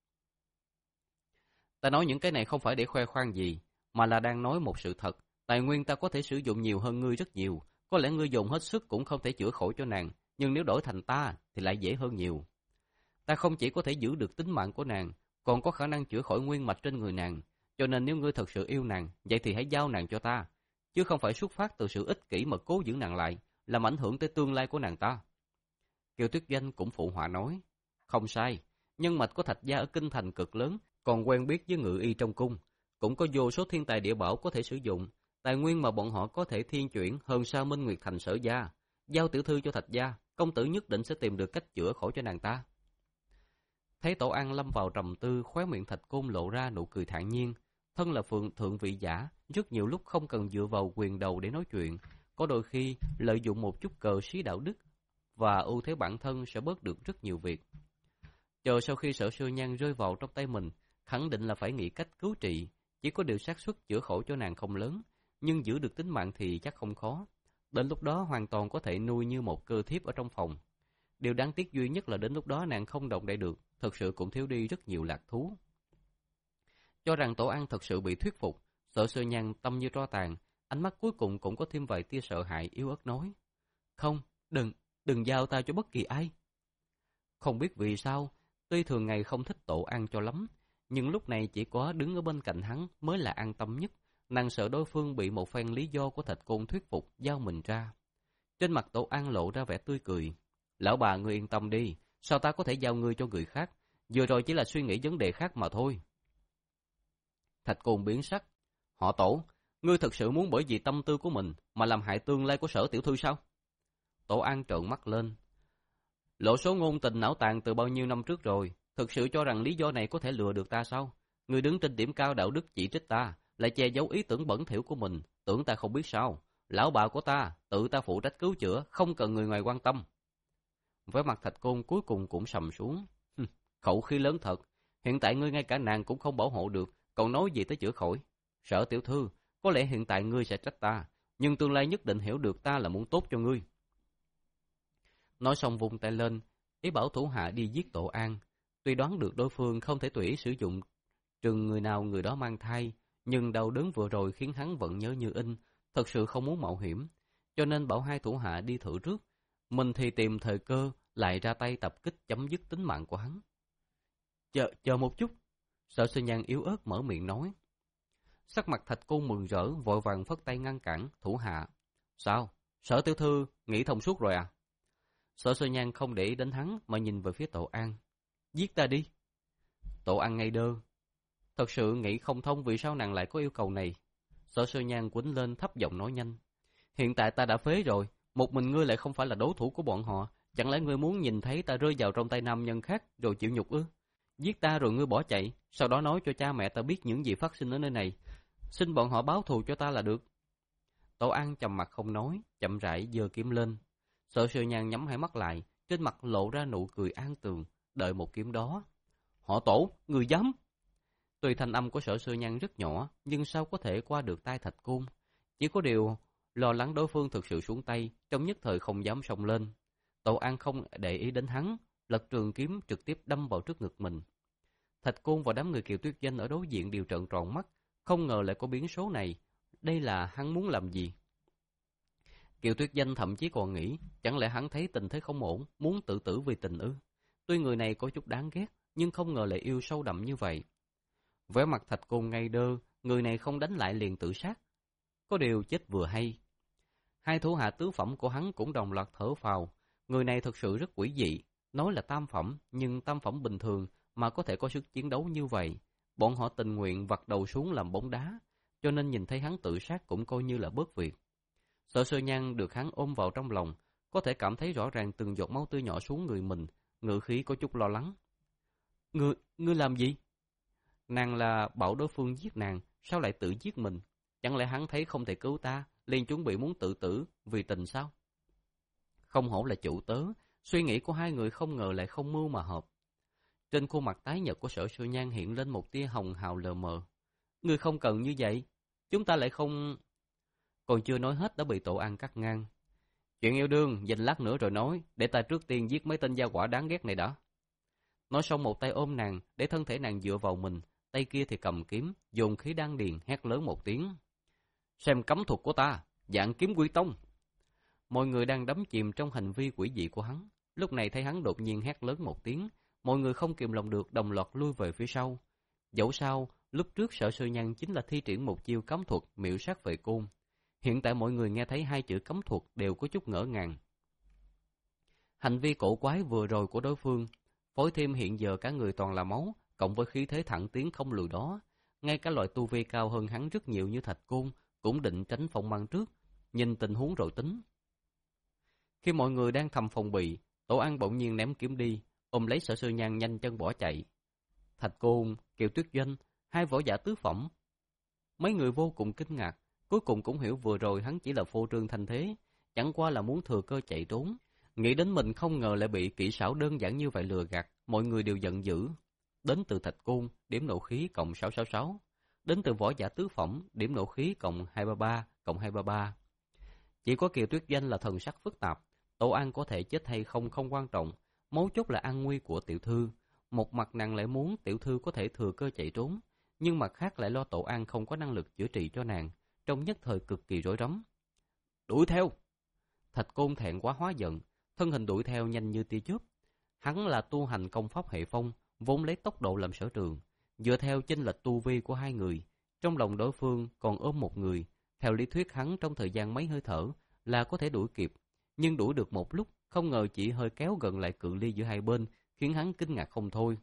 Ta nói những cái này không phải để khoe khoang gì, mà là đang nói một sự thật. Tài nguyên ta có thể sử dụng nhiều hơn ngươi rất nhiều, có lẽ ngươi dùng hết sức cũng không thể chữa khỏi cho nàng, nhưng nếu đổi thành ta thì lại dễ hơn nhiều. Ta không chỉ có thể giữ được tính mạng của nàng, còn có khả năng chữa khỏi nguyên mạch trên người nàng, cho nên nếu ngươi thật sự yêu nàng, vậy thì hãy giao nàng cho ta, chứ không phải xuất phát từ sự ích kỷ mà cố giữ nàng lại, làm ảnh hưởng tới tương lai của nàng ta. Kiều Tuyết Doanh cũng phụ họa nói, không sai, nhân mạch của Thạch gia ở kinh thành cực lớn, còn quen biết với ngự y trong cung, cũng có vô số thiên tài địa bảo có thể sử dụng. Tài nguyên mà bọn họ có thể thiên chuyển hơn sao Minh Nguyệt thành Sở gia. Giao tiểu thư cho Thạch gia, công tử nhất định sẽ tìm được cách chữa khỏi cho nàng ta. Thấy Tổ An lâm vào trầm tư, khóe miệng Thạch Côn lộ ra nụ cười thản nhiên. Thân là phượng thượng vị giả, rất nhiều lúc không cần dựa vào quyền đầu để nói chuyện, có đôi khi lợi dụng một chút cờ sĩ đạo đức và ưu thế bản thân sẽ bớt được rất nhiều việc. Chờ sau khi Sở Sư Nhan rơi vào trong tay mình, khẳng định là phải nghĩ cách cứu trị, chỉ có điều xác suất chữa khỏi cho nàng không lớn, nhưng giữ được tính mạng thì chắc không khó. Đến lúc đó hoàn toàn có thể nuôi như một cơ thiếp ở trong phòng. Điều đáng tiếc duy nhất là đến lúc đó nàng không động đậy được, thực sự cũng thiếu đi rất nhiều lạc thú. Cho rằng Tổ An thật sự bị thuyết phục, Sở Sư Nhan tâm như tro tàn, ánh mắt cuối cùng cũng có thêm vài tia sợ hãi yếu ớt nói: "Không, đừng, đừng giao ta cho bất kỳ ai." Không biết vì sao, tuy thường ngày không thích Tổ An cho lắm, nhưng lúc này chỉ có đứng ở bên cạnh hắn mới là an tâm nhất. Nàng sợ đối phương bị một phen lý do của Thạch Côn thuyết phục giao mình ra. Trên mặt Tổ An lộ ra vẻ tươi cười: "Lão bà, ngươi yên tâm đi, sao ta có thể giao ngươi cho người khác? Vừa rồi chỉ là suy nghĩ vấn đề khác mà thôi." Thạch Côn biến sắc: "Họ Tổ, ngươi thực sự muốn bởi vì tâm tư của mình mà làm hại tương lai của Sở tiểu thư sao?" Tổ An trợn mắt lên: "Lộ số ngôn tình não tàn từ bao nhiêu năm trước rồi, thực sự cho rằng lý do này có thể lừa được ta sao? Ngươi đứng trên điểm cao đạo đức chỉ trích ta, lại che giấu ý tưởng bẩn thỉu của mình, tưởng ta không biết sao? Lão bà của ta, tự ta phụ trách cứu chữa, không cần người ngoài quan tâm." Với mặt Thạch Côn cuối cùng cũng sầm xuống: "Khẩu khí lớn thật, hiện tại ngươi ngay cả nàng cũng không bảo hộ được, còn nói gì tới chữa khỏi? Sở tiểu thư, có lẽ hiện tại ngươi sẽ trách ta, nhưng tương lai nhất định hiểu được ta là muốn tốt cho ngươi." Nói xong vung tay lên, ý bảo thủ hạ đi giết Tổ An. Tuy đoán được đối phương không thể tùy ý sử dụng trừng người nào người đó mang thai, nhưng đau đớn vừa rồi khiến hắn vẫn nhớ như in, thật sự không muốn mạo hiểm, cho nên bảo hai thủ hạ đi thử trước, mình thì tìm thời cơ lại ra tay tập kích chấm dứt tính mạng của hắn. Chờ, chờ một chút." Sở Sư Nhan yếu ớt mở miệng nói. Sắc mặt Thạch Côn mừng rỡ, vội vàng phất tay ngăn cản thủ hạ. "Sao? Sở tiểu thư nghĩ thông suốt rồi à?" Sở Sư Nhan không để ý đến hắn mà nhìn về phía Tổ An. "Giết ta đi." Tổ An ngây đơ, thật sự nghĩ không thông vì sao nàng lại có yêu cầu này. Sở Sư Nhan quýnh lên thấp giọng nói nhanh: "Hiện tại ta đã phế rồi, một mình ngươi lại không phải là đối thủ của bọn họ, chẳng lẽ ngươi muốn nhìn thấy ta rơi vào trong tay nam nhân khác rồi chịu nhục ư? Giết ta rồi ngươi bỏ chạy, sau đó nói cho cha mẹ ta biết những gì phát sinh ở nơi này, xin bọn họ báo thù cho ta là được." Tổ An trầm mặt không nói, chậm rãi giơ kiếm lên. Sở Sư Nhan nhắm hai mắt lại, trên mặt lộ ra nụ cười an tường, đợi một kiếm đó. "Họ Tổ, người dám!" Tuy thanh âm của Sở Sư Nhan rất nhỏ, nhưng sao có thể qua được tai Thạch Côn? Chỉ có điều lo lắng đối phương thực sự xuống tay, trong nhất thời không dám xông lên. Tổ An không để ý đến hắn, lật trường kiếm trực tiếp đâm vào trước ngực mình. Thạch Côn và đám người Kiều Tuyết Danh ở đối diện đều trợn tròn mắt, không ngờ lại có biến số này. Đây là hắn muốn làm gì? Kiều Tuyết Danh thậm chí còn nghĩ, chẳng lẽ hắn thấy tình thế không ổn, muốn tự tử vì tình ư? Tuy người này có chút đáng ghét, nhưng không ngờ lại yêu sâu đậm như vậy. Vẻ mặt Thạch Côn ngây đơ, người này không đánh lại liền tự sát. Có điều chết vừa hay. Hai thủ hạ tứ phẩm của hắn cũng đồng loạt thở phào. Người này thực sự rất quỷ dị, nói là tam phẩm, nhưng tam phẩm bình thường mà có thể có sức chiến đấu như vậy. Bọn họ tình nguyện vặt đầu xuống làm bóng đá, cho nên nhìn thấy hắn tự sát cũng coi như là bớt việc. Sở Sư Nhan được hắn ôm vào trong lòng, có thể cảm thấy rõ ràng từng giọt máu tươi nhỏ xuống người mình, ngữ khí có chút lo lắng. Ngươi, ngươi làm gì? Nàng là bảo đối phương giết nàng, sao lại tự giết mình? Chẳng lẽ hắn thấy không thể cứu ta, liền chuẩn bị muốn tự tử vì tình sao? Không hổ là chủ tớ, suy nghĩ của hai người không ngờ lại không mưu mà hợp. Trên khuôn mặt tái nhợt của Sở Sư Nhan hiện lên một tia hồng hào lờ mờ. Ngươi không cần như vậy, chúng ta lại không... Còn chưa nói hết đã bị Tổ An cắt ngang. Chuyện yêu đương, dành lát nữa rồi nói, để ta trước tiên giết mấy tên gia quả đáng ghét này đã. Nói xong một tay ôm nàng, để thân thể nàng dựa vào mình, tay kia thì cầm kiếm, dồn khí đan điền, hét lớn một tiếng. Xem cấm thuật của ta, dạng kiếm quy tông. Mọi người đang đắm chìm trong hành vi quỷ dị của hắn. Lúc này thấy hắn đột nhiên hét lớn một tiếng, mọi người không kìm lòng được đồng loạt lui về phía sau. Dẫu sao, lúc trước Sở Sư Nhan chính là thi triển một chiêu cấm thuật miểu sát Vệ Côn. Hiện tại mọi người nghe thấy hai chữ cấm thuật đều có chút ngỡ ngàng. Hành vi cổ quái vừa rồi của đối phương, Phối thêm hiện giờ cả người toàn là máu, cộng với khí thế thẳng tiến không lùi đó, ngay cả loại tu vi cao hơn hắn rất nhiều như Thạch Côn cũng định tránh phong mang trước, nhìn tình huống rồi tính. Khi mọi người đang thầm phòng bị, Tổ An bỗng nhiên ném kiếm đi, ôm lấy Sở Sư Nhan nhanh chân bỏ chạy. Thạch Côn, Kiều Tuyết Doanh, hai võ giả tứ phẩm. Mấy người vô cùng kinh ngạc, cuối cùng cũng hiểu vừa rồi hắn chỉ là phô trương thanh thế, chẳng qua là muốn thừa cơ chạy trốn. Nghĩ đến mình không ngờ lại bị kỹ xảo đơn giản như vậy lừa gạt, mọi người đều giận dữ. Đến từ Thạch Côn, điểm nộ khí cộng sáu sáu sáu. Đến từ võ giả tứ phẩm, điểm nộ khí cộng hai ba ba, cộng hai ba ba. Chỉ có Kiều Tuyết Doanh là thần sắc phức tạp. Tổ An có thể chết hay không không quan trọng, mấu chốt là an nguy của tiểu thư. Một mặt nàng lại muốn tiểu thư có thể thừa cơ chạy trốn, nhưng mặt khác lại lo Tổ An không có năng lực chữa trị cho nàng, trong nhất thời cực kỳ rối rắm. Đuổi theo! Thạch Côn thẹn quá hóa giận, thân hình đuổi theo nhanh như tia chớp. Hắn là tu hành công pháp hệ phong, vốn lấy tốc độ làm sở trường. Dựa theo chênh lệch tu vi của hai người, trong lòng đối phương còn ôm một người, theo lý thuyết hắn trong thời gian mấy hơi thở là có thể đuổi kịp. Nhưng đuổi được một lúc, không ngờ chỉ hơi kéo gần lại cự ly giữa hai bên, khiến hắn kinh ngạc không thôi.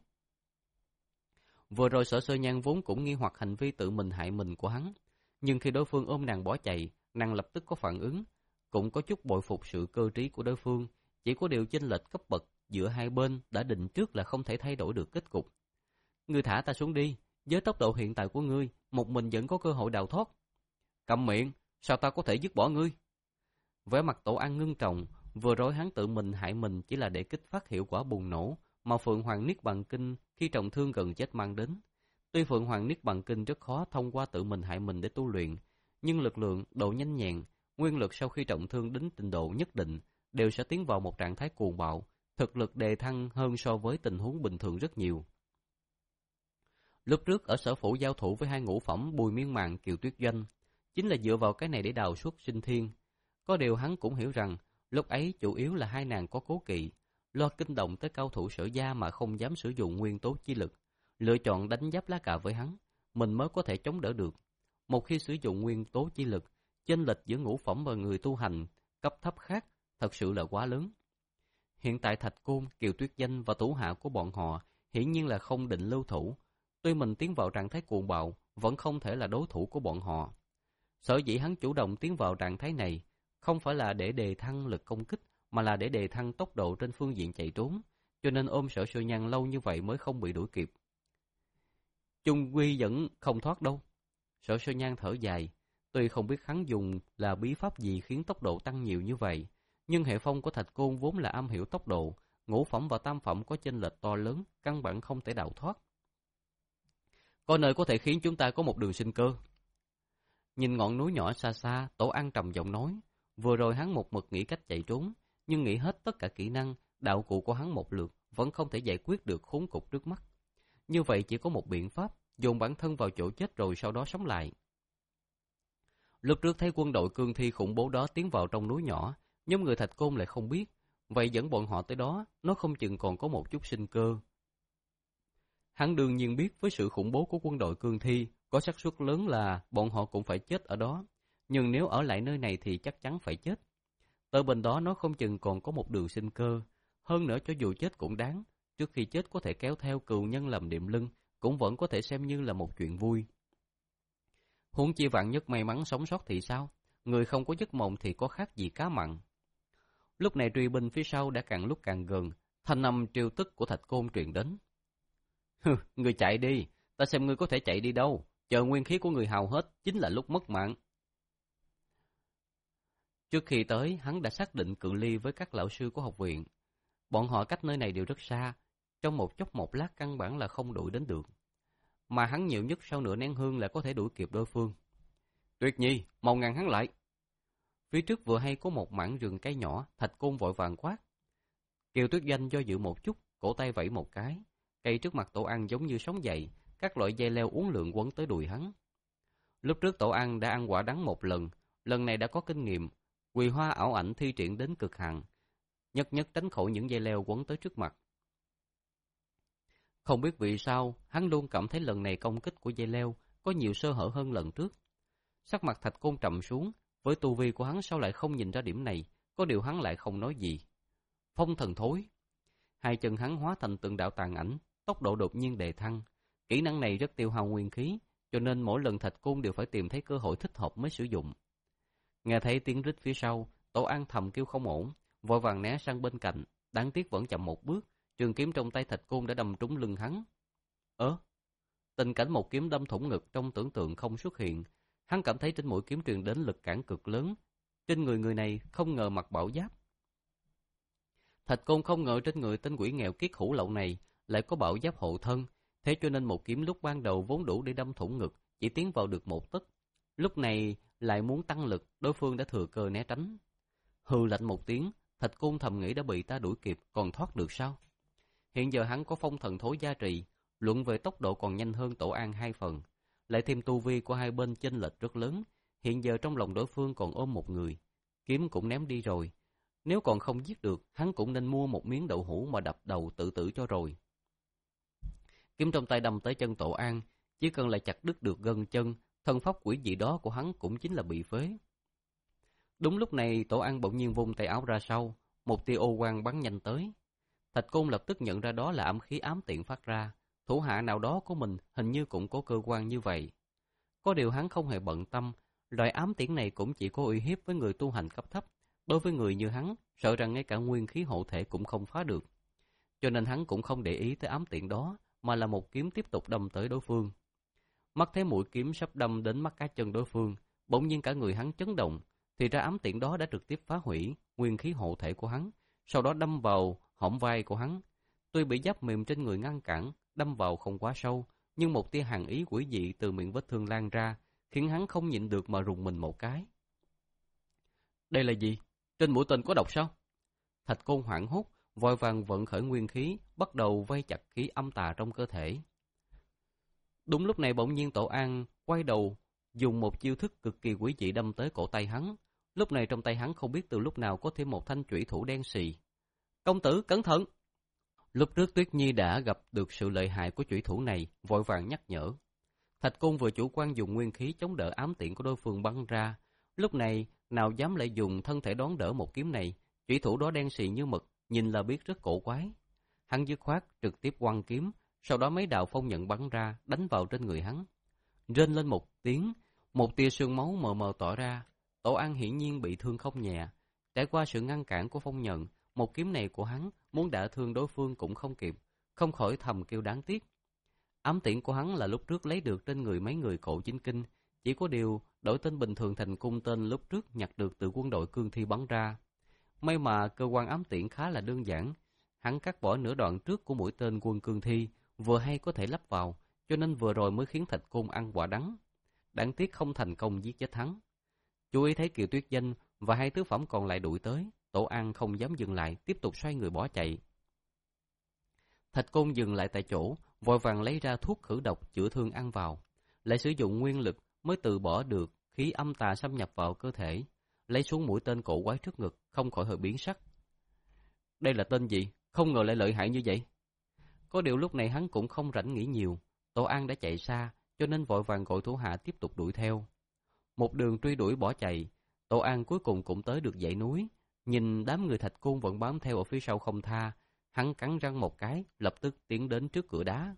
Vừa rồi Sở Sơ Nhan vốn cũng nghi hoặc hành vi tự mình hại mình của hắn, nhưng khi đối phương ôm nàng bỏ chạy, nàng lập tức có phản ứng, cũng có chút bội phục sự cơ trí của đối phương. Chỉ có điều chênh lệch cấp bậc giữa hai bên đã định trước là không thể thay đổi được kết cục. Ngươi thả ta xuống đi, với tốc độ hiện tại của ngươi, một mình vẫn có cơ hội đào thoát. Câm miệng, sao ta có thể dứt bỏ ngươi? Vẻ mặt Tổ An ngưng trọng, vừa rồi hắn tự mình hại mình chỉ là để kích phát hiệu quả bùng nổ mà Phượng Hoàng Niết Bàn Kinh khi trọng thương gần chết mang đến. Tuy Phượng Hoàng Niết Bàn Kinh rất khó thông qua tự mình hại mình để tu luyện, nhưng lực lượng, độ nhanh nhẹn, nguyên lực sau khi trọng thương đến trình độ nhất định đều sẽ tiến vào một trạng thái cuồng bạo, thực lực đề thăng hơn so với tình huống bình thường rất nhiều. Lúc trước ở sở phủ giao thủ với hai ngũ phẩm Bùi Miên Màng, Kiều Tuyết Doanh, chính là dựa vào cái này để đào xuất sinh thiên. Có điều hắn cũng hiểu rằng, lúc ấy chủ yếu là hai nàng có cố kỵ, lo kinh động tới cao thủ Sở gia mà không dám sử dụng nguyên tố chi lực, lựa chọn đánh giáp lá cà với hắn, mình mới có thể chống đỡ được. Một khi sử dụng nguyên tố chi lực, chênh lệch giữa ngũ phẩm và người tu hành cấp thấp khác thật sự là quá lớn. Hiện tại Thạch Côn, Kiều Tuyết Doanh và thủ hạ của bọn họ hiển nhiên là không định lưu thủ. Tuy mình tiến vào trạng thái cuồng bạo, vẫn không thể là đối thủ của bọn họ. Sở dĩ hắn chủ động tiến vào trạng thái này, không phải là để đề thăng lực công kích, mà là để đề thăng tốc độ trên phương diện chạy trốn, cho nên ôm Sở Sơ Nhan lâu như vậy mới không bị đuổi kịp. Chung quy vẫn không thoát đâu. Sở Sơ Nhan thở dài, tuy không biết hắn dùng là bí pháp gì khiến tốc độ tăng nhiều như vậy, nhưng hệ phong của Thạch Côn vốn là am hiểu tốc độ, ngũ phẩm và tam phẩm có chênh lệch to lớn, căn bản không thể đào thoát. Có nơi có thể khiến chúng ta có một đường sinh cơ. Nhìn ngọn núi nhỏ xa xa, Tổ An trầm giọng nói, vừa rồi hắn một mực nghĩ cách chạy trốn, nhưng nghĩ hết tất cả kỹ năng, đạo cụ của hắn một lượt, vẫn không thể giải quyết được khốn cục trước mắt. Như vậy chỉ có một biện pháp, dồn bản thân vào chỗ chết rồi sau đó sống lại. Lúc trước thấy quân đội cương thi khủng bố đó tiến vào trong núi nhỏ, nhóm người Thạch Côn lại không biết, vậy dẫn bọn họ tới đó, nó không chừng còn có một chút sinh cơ. Hắn đương nhiên biết với sự khủng bố của quân đội cương thi, có xác suất lớn là bọn họ cũng phải chết ở đó, nhưng nếu ở lại nơi này thì chắc chắn phải chết. Tới bên đó nó không chừng còn có một đường sinh cơ, hơn nữa cho dù chết cũng đáng, trước khi chết có thể kéo theo cừu nhân làm điệm lưng, cũng vẫn có thể xem như là một chuyện vui. Huống chi vạn nhất may mắn sống sót thì sao, người không có giấc mộng thì có khác gì cá mặn. Lúc này truy binh phía sau đã càng lúc càng gần, thanh âm triều tức của Thạch Côn truyền đến. Hừ, người chạy đi, ta xem ngươi có thể chạy đi đâu, chờ nguyên khí của người hao hết, chính là lúc mất mạng. Trước khi tới, hắn đã xác định cự ly với các lão sư của học viện. Bọn họ cách nơi này đều rất xa, trong một chốc một lát căn bản là không đuổi đến được. Mà hắn nhiều nhất sau nửa nén hương là có thể đuổi kịp đối phương. Tuyệt Nhi, mau ngăn hắn lại. Phía trước vừa hay có một mảng rừng cây nhỏ, Thạch Côn vội vàng quát. Kiều Tuyết Doanh do dự một chút, cổ tay vẫy một cái. Cây trước mặt Tổ An giống như sống dậy, các loại dây leo uốn lượn quấn tới đùi hắn. Lúc trước Tổ An đã ăn quả đắng một lần, lần này đã có kinh nghiệm, quỳ hoa ảo ảnh thi triển đến cực hạn, nhất nhất tránh khỏi những dây leo quấn tới trước mặt. Không biết vì sao, hắn luôn cảm thấy lần này công kích của dây leo có nhiều sơ hở hơn lần trước. Sắc mặt Thạch Côn trầm xuống, với tu vi của hắn sao lại không nhìn ra điểm này, có điều hắn lại không nói gì. Phong thần thối. Hai chân hắn hóa thành từng đạo tàn ảnh, tốc độ đột nhiên đề thăng. Kỹ năng này rất tiêu hao nguyên khí, cho nên mỗi lần Thạch Côn đều phải tìm thấy cơ hội thích hợp mới sử dụng. Nghe thấy tiếng rít phía sau, Tổ An thầm kêu không ổn, vội vàng né sang bên cạnh, đáng tiếc vẫn chậm một bước, trường kiếm trong tay Thạch Côn đã đâm trúng lưng hắn. Ơ, tình cảnh một kiếm đâm thủng ngực trong tưởng tượng không xuất hiện, hắn cảm thấy trên mũi kiếm truyền đến lực cản cực lớn, trên người người này không ngờ mặc bảo giáp. Thạch Côn không ngờ trên người tên quỷ nghèo kiết hủ lậu này lại có bảo giáp hộ thân, thế cho nên một kiếm lúc ban đầu vốn đủ để đâm thủng ngực, chỉ tiến vào được một tấc. Lúc này lại muốn tăng lực, đối phương đã thừa cơ né tránh. Hừ lạnh một tiếng, Thạch Côn thầm nghĩ đã bị ta đuổi kịp, còn thoát được sao? Hiện giờ hắn có phong thần thối gia trì, luận về tốc độ còn nhanh hơn Tổ An hai phần, lại thêm tu vi của hai bên chênh lệch rất lớn. Hiện giờ trong lòng đối phương còn ôm một người, kiếm cũng ném đi rồi. Nếu còn không giết được, hắn cũng nên mua một miếng đậu hũ mà đập đầu tự tử cho rồi. Kiếm trong tay đâm tới chân Tổ An, chỉ cần lại chặt đứt được gân chân, thân pháp quỷ dị đó của hắn cũng chính là bị phế. Đúng lúc này, Tổ An bỗng nhiên vung tay áo ra sau, một tia ô quang bắn nhanh tới. Thạch Côn lập tức nhận ra đó là ám khí ám tiện phát ra, thủ hạ nào đó của mình hình như cũng có cơ quan như vậy. Có điều hắn không hề bận tâm, loại ám tiễn này cũng chỉ có uy hiếp với người tu hành cấp thấp, đối với người như hắn, sợ rằng ngay cả nguyên khí hộ thể cũng không phá được. Cho nên hắn cũng không để ý tới ám tiễn đó, mà là một kiếm tiếp tục đâm tới đối phương. Mắt thấy mũi kiếm sắp đâm đến mắt cá chân đối phương, bỗng nhiên cả người hắn chấn động, thì ra ám tiễn đó đã trực tiếp phá hủy nguyên khí hộ thể của hắn, sau đó đâm vào hõm vai của hắn. Tuy bị giáp mềm trên người ngăn cản, đâm vào không quá sâu, nhưng một tia hàn ý quỷ dị từ miệng vết thương lan ra, khiến hắn không nhịn được mà rùng mình một cái. Đây là gì? Trên mũi tên có độc sao? Thạch Côn hoảng hốt, vội vàng vận khởi nguyên khí, bắt đầu vây chặt khí âm tà trong cơ thể. Đúng lúc này bỗng nhiên Tổ An quay đầu, dùng một chiêu thức cực kỳ quỷ dị đâm tới cổ tay hắn. Lúc này trong tay hắn không biết từ lúc nào có thêm một thanh chủy thủ đen xì. Công tử, cẩn thận! Lúc trước Tuyết Nhi đã gặp được sự lợi hại của chủy thủ này, vội vàng nhắc nhở. Thạch Côn vừa chủ quan dùng nguyên khí chống đỡ ám tiễn của đối phương bắn ra. Lúc này, nào dám lại dùng thân thể đón đỡ một kiếm này, chủy thủ đó đen xì như mực, nhìn là biết rất cổ quái. Hắn dứt khoát trực tiếp quăng kiếm, sau đó mấy đạo phong nhận bắn ra, đánh vào trên người hắn. Rên lên một tiếng, một tia sương máu mờ mờ tỏa ra. Tổ An hiển nhiên bị thương không nhẹ. Trải qua sự ngăn cản của phong nhận, một kiếm này của hắn muốn đả thương đối phương cũng không kịp, không khỏi thầm kêu đáng tiếc. Ám tiễn của hắn là lúc trước lấy được trên người mấy người cộ chính kinh, chỉ có điều đổi tên bình thường thành cung tên lúc trước nhặt được từ quân đội cương thi bắn ra. May mà cơ quan ám tiễn khá là đơn giản, hắn cắt bỏ nửa đoạn trước của mũi tên quân cương thi, vừa hay có thể lắp vào, cho nên vừa rồi mới khiến Thạch Côn ăn quả đắng. Đáng tiếc không thành công giết chết hắn. Chú ý thấy Kiều Tuyết Danh và hai tứ phẩm còn lại đuổi tới, Tổ An không dám dừng lại, tiếp tục xoay người bỏ chạy. Thạch Côn dừng lại tại chỗ, vội vàng lấy ra thuốc khử độc chữa thương ăn vào, lại sử dụng nguyên lực mới từ bỏ được khí âm tà xâm nhập vào cơ thể, lấy xuống mũi tên cổ quái trước ngực, không khỏi hơi biến sắc. Đây là tên gì? Không ngờ lại lợi hại như vậy. Có điều lúc này hắn cũng không rảnh nghĩ nhiều, Tổ An đã chạy xa, cho nên vội vàng gọi thủ hạ tiếp tục đuổi theo. Một đường truy đuổi bỏ chạy, Tổ An cuối cùng cũng tới được dãy núi, nhìn đám người Thạch Côn vẫn bám theo ở phía sau không tha, hắn cắn răng một cái, lập tức tiến đến trước cửa đá.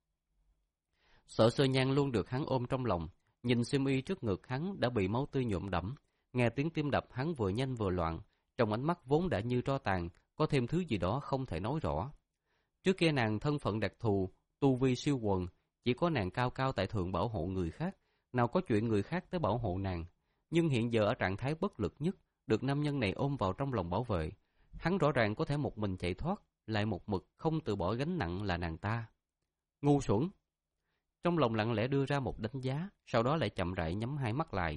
Sợ Sơ Nhan luôn được hắn ôm trong lòng, nhìn xiêm y trước ngực hắn đã bị máu tươi nhuộm đẫm, nghe tiếng tim đập hắn vừa nhanh vừa loạn, trong ánh mắt vốn đã như tro tàn, có thêm thứ gì đó không thể nói rõ. Trước kia nàng thân phận đặc thù, tu vi siêu quần, chỉ có nàng cao cao tại thượng bảo hộ người khác, nào có chuyện người khác tới bảo hộ nàng. Nhưng hiện giờ ở trạng thái bất lực nhất, được nam nhân này ôm vào trong lòng bảo vệ, hắn rõ ràng có thể một mình chạy thoát, lại một mực không từ bỏ gánh nặng là nàng ta. Ngu xuẩn! Trong lòng lặng lẽ đưa ra một đánh giá, sau đó lại chậm rãi nhắm hai mắt lại.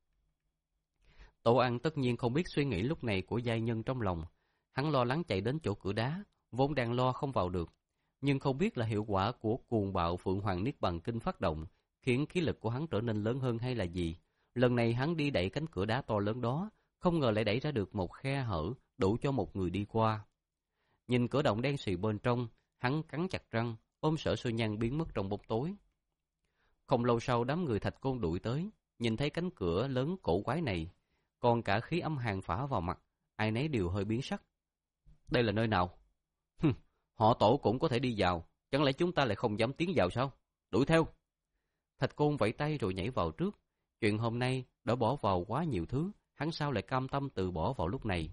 Tổ An tất nhiên không biết suy nghĩ lúc này của giai nhân trong lòng, hắn lo lắng chạy đến chỗ cửa đá, vốn đang lo không vào được, nhưng không biết là hiệu quả của cuồng bạo Phượng Hoàng Niết Bàn Kinh phát động, khiến khí lực của hắn trở nên lớn hơn hay là gì. Lần này hắn đi đẩy cánh cửa đá to lớn đó, không ngờ lại đẩy ra được một khe hở đủ cho một người đi qua. Nhìn cửa động đen xì bên trong, hắn cắn chặt răng, ôm Sở Sơ Nhan biến mất trong bóng tối. Không lâu sau đám người Thạch Côn đuổi tới, nhìn thấy cánh cửa lớn cổ quái này, còn cả khí âm hàn phả vào mặt, ai nấy đều hơi biến sắc. Đây là nơi nào? Hừm, Họ Tổ cũng có thể đi vào, chẳng lẽ chúng ta lại không dám tiến vào sao? Đuổi theo! Thạch Côn vẫy tay rồi nhảy vào trước. Chuyện hôm nay đã bỏ vào quá nhiều thứ, hắn sao lại cam tâm từ bỏ vào lúc này.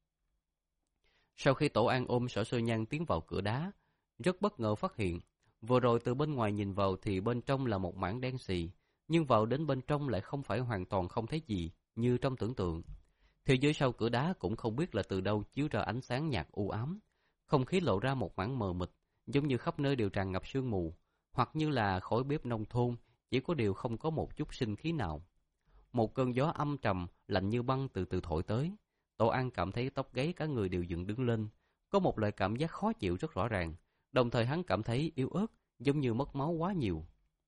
Sau khi Tổ An ôm Sở Sơ Nhan tiến vào cửa đá, rất bất ngờ phát hiện, vừa rồi từ bên ngoài nhìn vào thì bên trong là một mảng đen xì, nhưng vào đến bên trong lại không phải hoàn toàn không thấy gì, như trong tưởng tượng. Thì dưới sau cửa đá cũng không biết là từ đâu chiếu ra ánh sáng nhạt u ám, không khí lộ ra một mảng mờ mịt, giống như khắp nơi đều tràn ngập sương mù, hoặc như là khói bếp nông thôn, chỉ có điều không có một chút sinh khí nào. Một cơn gió âm trầm, lạnh như băng từ từ thổi tới. Tổ An cảm thấy tóc gáy cả người đều dựng đứng lên, có một loại cảm giác khó chịu rất rõ ràng, đồng thời hắn cảm thấy yếu ớt, giống như mất máu quá nhiều.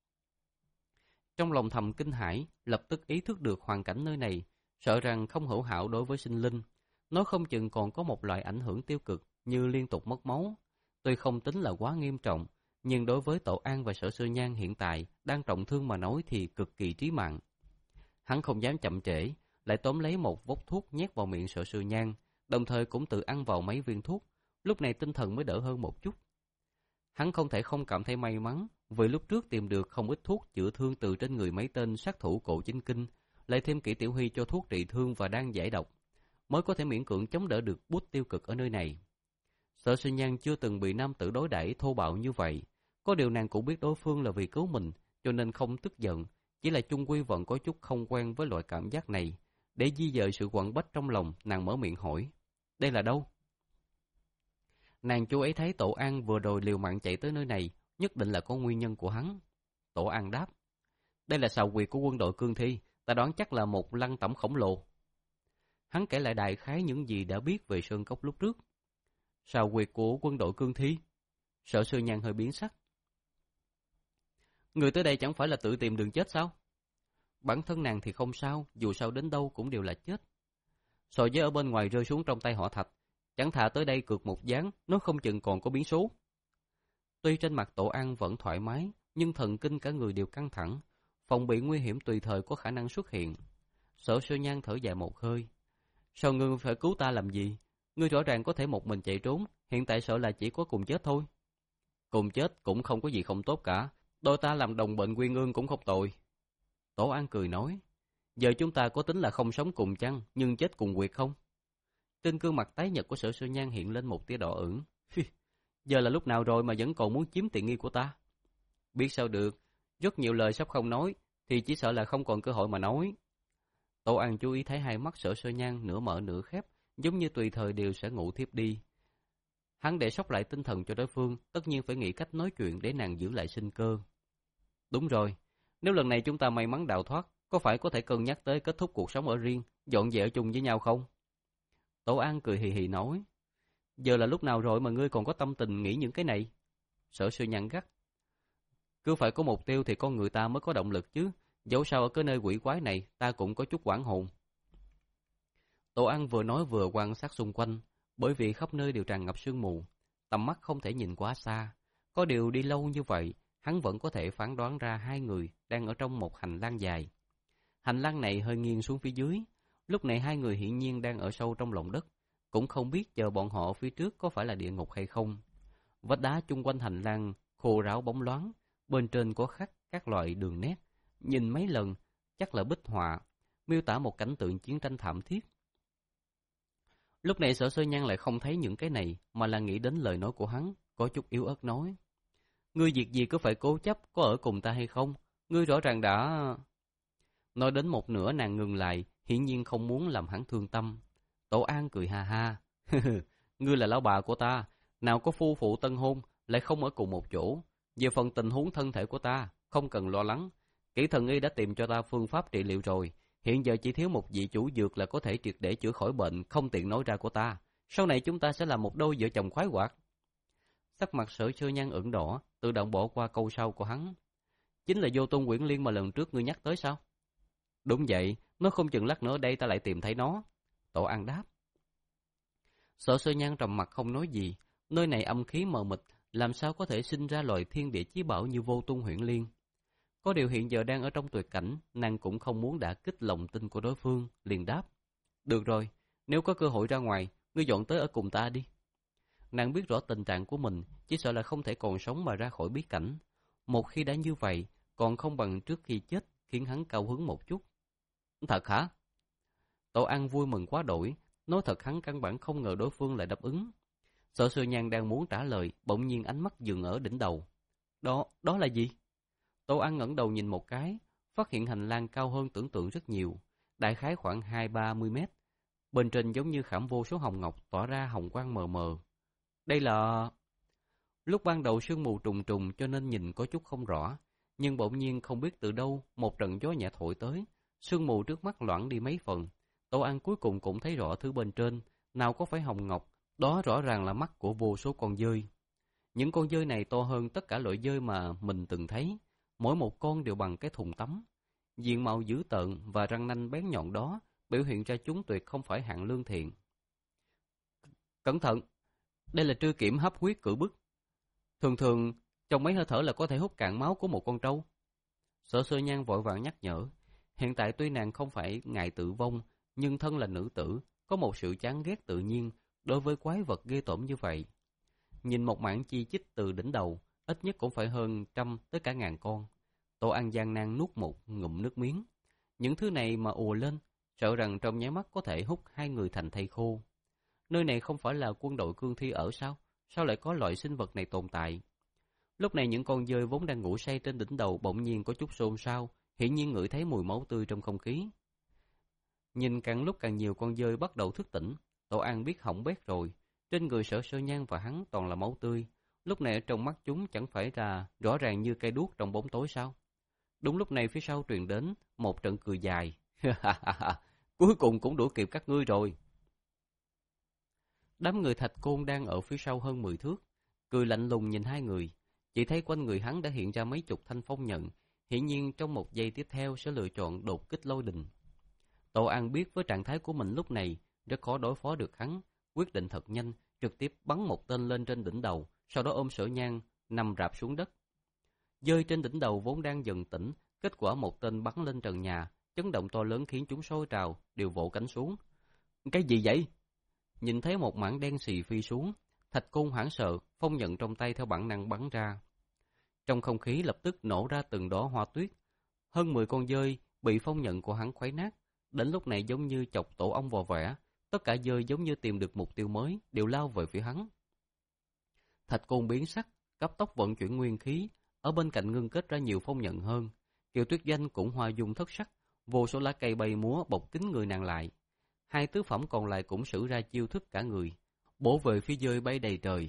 Trong lòng thầm kinh hãi, lập tức ý thức được hoàn cảnh nơi này, sợ rằng không hữu hảo đối với sinh linh. Nó không chừng còn có một loại ảnh hưởng tiêu cực như liên tục mất máu. Tuy không tính là quá nghiêm trọng, nhưng đối với Tổ An và Sở Sơ Nhan hiện tại đang trọng thương mà nói thì cực kỳ trí mạng. Hắn không dám chậm trễ, lại tóm lấy một vốc thuốc nhét vào miệng Sở Sơ Nhan, đồng thời cũng tự ăn vào mấy viên thuốc. Lúc này tinh thần mới đỡ hơn một chút. Hắn không thể không cảm thấy may mắn, vì lúc trước tìm được không ít thuốc chữa thương từ trên người mấy tên sát thủ cổ chính kinh, lại thêm Kỷ Tiểu Huy cho thuốc trị thương và đang giải độc, mới có thể miễn cưỡng chống đỡ được bút tiêu cực ở nơi này. Sở Sơ Nhan chưa từng bị nam tử đối đãi thô bạo như vậy, có điều nàng cũng biết đối phương là vì cứu mình, cho nên không tức giận, chỉ là chung quy vẫn có chút không quen với loại cảm giác này. Để di dời sự quặn bách trong lòng, nàng mở miệng hỏi, đây là đâu? Nàng chú ấy thấy Tổ An vừa rồi liều mạng chạy tới nơi này, nhất định là có nguyên nhân của hắn. Tổ An đáp, đây là sào huyệt của quân đội cương thi, ta đoán chắc là một lăng tẩm khổng lồ. Hắn kể lại đại khái những gì đã biết về sơn cốc lúc trước. Sào huyệt của quân đội cương thi? Sở Sơ Nhan hơi biến sắc. Người tới đây chẳng phải là tự tìm đường chết sao? Bản thân nàng thì không sao, dù sao đến đâu cũng đều là chết. So với ở bên ngoài rơi xuống trong tay họ Thạch, chẳng thà tới đây cược một ván, nó không chừng còn có biến số. Tuy trên mặt Tổ An vẫn thoải mái, nhưng thần kinh cả người đều căng thẳng, phòng bị nguy hiểm tùy thời có khả năng xuất hiện. Sở Sơ Nhan thở dài một hơi. Sao ngươi phải cứu ta làm gì? Ngươi rõ ràng có thể một mình chạy trốn, hiện tại sợ là chỉ có cùng chết thôi. Cùng chết cũng không có gì không tốt cả, đôi ta làm đồng bệnh quy ương cũng không tồi. Tổ An cười nói, giờ chúng ta có tính là không sống cùng chăng, nhưng chết cùng quyệt không? Trên gương mặt tái nhợt của Sở Sơ Nhan hiện lên một tia đỏ ửng. Giờ là lúc nào rồi mà vẫn còn muốn chiếm tiện nghi của ta? Biết sao được, rất nhiều lời sắp không nói, thì chỉ sợ là không còn cơ hội mà nói. Tổ An chú ý thấy hai mắt Sở Sơ Nhan nửa mở nửa khép, giống như tùy thời đều sẽ ngủ thiếp đi. Hắn để sốc lại tinh thần cho đối phương, tất nhiên phải nghĩ cách nói chuyện để nàng giữ lại sinh cơ. Đúng rồi, nếu lần này chúng ta may mắn đào thoát, có phải có thể cân nhắc tới kết thúc cuộc sống ở riêng, dọn về ở chung với nhau không? Tổ An cười hì hì nói, giờ là lúc nào rồi mà ngươi còn có tâm tình nghĩ những cái này? Sở Sơ Nhan gắt, cứ phải có mục tiêu thì con người ta mới có động lực chứ, dẫu sao ở cái nơi quỷ quái này ta cũng có chút hoảng hồn. Tổ An vừa nói vừa quan sát xung quanh, bởi vì khắp nơi đều tràn ngập sương mù, tầm mắt không thể nhìn quá xa. Có điều đi lâu như vậy, hắn vẫn có thể phán đoán ra hai người đang ở trong một hành lang dài. Hành lang này hơi nghiêng xuống phía dưới, lúc này hai người hiển nhiên đang ở sâu trong lòng đất, cũng không biết chờ bọn họ phía trước có phải là địa ngục hay không. Vách đá chung quanh hành lang khô ráo bóng loáng, bên trên có khắc các loại đường nét, nhìn mấy lần chắc là bích họa, miêu tả một cảnh tượng chiến tranh thảm thiết. Lúc này Sở Sơ Nhan lại không thấy những cái này, mà là nghĩ đến lời nói của hắn, có chút yếu ớt nói, ngươi việc gì cứ phải cố chấp có ở cùng ta hay không, ngươi rõ ràng đã... Nói đến một nửa nàng ngừng lại, hiển nhiên không muốn làm hắn thương tâm. Tổ An cười ha ha, ngươi là lão bà của ta, nào có phu phụ tân hôn, lại không ở cùng một chỗ. Về phần tình huống thân thể của ta, không cần lo lắng, kỹ thần y đã tìm cho ta phương pháp trị liệu rồi, hiện giờ chỉ thiếu một vị chủ dược là có thể triệt để chữa khỏi bệnh không tiện nói ra của ta. Sau này chúng ta sẽ là một đôi vợ chồng khoái hoạt. Sắc mặt Sở Sơ Nhan ửng đỏ, tự động bỏ qua câu sau của hắn. Chính là Vô Tôn Quyển Liên mà lần trước ngươi nhắc tới sao? Đúng vậy, nó không chừng lát nữa đây ta lại tìm thấy nó. Tổ An đáp. Sở Sơ Nhan trầm mặt không nói gì, nơi này âm khí mờ mịt, làm sao có thể sinh ra loại thiên địa chí bảo như Vô Tôn Huyễn Liên. Có điều hiện giờ đang ở trong tuyệt cảnh, nàng cũng không muốn đả kích lòng tin của đối phương, liền đáp. Được rồi, nếu có cơ hội ra ngoài, ngươi dọn tới ở cùng ta đi. Nàng biết rõ tình trạng của mình, chỉ sợ là không thể còn sống mà ra khỏi bí cảnh. Một khi đã như vậy, còn không bằng trước khi chết khiến hắn cao hứng một chút. Thật hả? Tổ An vui mừng quá đổi, nói thật hắn căn bản không ngờ đối phương lại đáp ứng. Sở Sư Nhan đang muốn trả lời, bỗng nhiên ánh mắt dừng ở đỉnh đầu. Đó, đó là gì? Tổ An ngẩng đầu nhìn một cái, phát hiện hành lang cao hơn tưởng tượng rất nhiều, đại khái khoảng hai ba mươi mét. Bên trên giống như khảm vô số hồng ngọc tỏa ra hồng quang mờ mờ. Đây là... Lúc ban đầu sương mù trùng trùng cho nên nhìn có chút không rõ, nhưng bỗng nhiên không biết từ đâu một trận gió nhẹ thổi tới, sương mù trước mắt loãng đi mấy phần. Tổ An cuối cùng cũng thấy rõ thứ bên trên, nào có phải hồng ngọc, đó rõ ràng là mắt của vô số con dơi. Những con dơi này to hơn tất cả loại dơi mà mình từng thấy, mỗi một con đều bằng cái thùng tắm. Diện mạo dữ tợn và răng nanh bén nhọn đó biểu hiện ra chúng tuyệt không phải hạng lương thiện. Cẩn thận, đây là trư kiểm hấp huyết cử bức. Thường thường, trong mấy hơi thở là có thể hút cạn máu của một con trâu. Sở Sơ Nhan vội vàng nhắc nhở. Hiện tại tuy nàng không phải ngại tử vong, nhưng thân là nữ tử, có một sự chán ghét tự nhiên đối với quái vật ghê tởm như vậy. Nhìn một mảng chi chít từ đỉnh đầu, ít nhất cũng phải hơn trăm tới cả ngàn con. Tổ An gian nan nuốt một ngụm nước miếng. Những thứ này mà ùa lên, sợ rằng trong nháy mắt có thể hút hai người thành thây khô. Nơi này không phải là quân đội cương thi ở sao? Sao lại có loại sinh vật này tồn tại? Lúc này những con dơi vốn đang ngủ say trên đỉnh đầu bỗng nhiên có chút xôn xao, hiển nhiên ngửi thấy mùi máu tươi trong không khí. Nhìn càng lúc càng nhiều con dơi bắt đầu thức tỉnh, Tổ An biết hỏng bét rồi. Trên người Sở Sơ Nhan và hắn toàn là máu tươi. Lúc này ở trong mắt chúng chẳng phải là rõ ràng như cây đuốc trong bóng tối sao? Đúng lúc này phía sau truyền đến một trận cười dài. Cuối cùng cũng đuổi kịp các ngươi rồi. Đám người Thạch Côn đang ở phía sau hơn mười thước, cười lạnh lùng nhìn hai người. Chỉ thấy quanh người hắn đã hiện ra mấy chục thanh phong nhận, hiển nhiên trong một giây tiếp theo sẽ lựa chọn đột kích lôi đình. Tổ An biết với trạng thái của mình lúc này rất khó đối phó được hắn, quyết định thật nhanh, trực tiếp bắn một tên lên trên đỉnh đầu, sau đó ôm Sở Nhan nằm rạp xuống đất. Dơi trên đỉnh đầu vốn đang dần tỉnh, kết quả một tên bắn lên trần nhà, chấn động to lớn khiến chúng sôi trào, đều vỗ cánh xuống. Cái gì vậy? Nhìn thấy một mảng đen xì phi xuống, Thạch Côn hoảng sợ, phong nhận trong tay theo bản năng bắn ra. Trong không khí lập tức nổ ra từng đóa hoa tuyết. Hơn mười con dơi bị phong nhận của hắn khuấy nát, đến lúc này giống như chọc tổ ong vò vẽ, tất cả dơi giống như tìm được mục tiêu mới, đều lao về phía hắn. Thạch Côn biến sắc, cấp tốc vận chuyển nguyên khí, ở bên cạnh ngưng kết ra nhiều phong nhận hơn. Kiều Tuyết Doanh cũng hoa dung thất sắc, vô số lá cây bay múa bọc kín người nàng lại. Hai tứ phẩm còn lại cũng sử ra chiêu thức cả người, bổ về phía dơi bay đầy trời.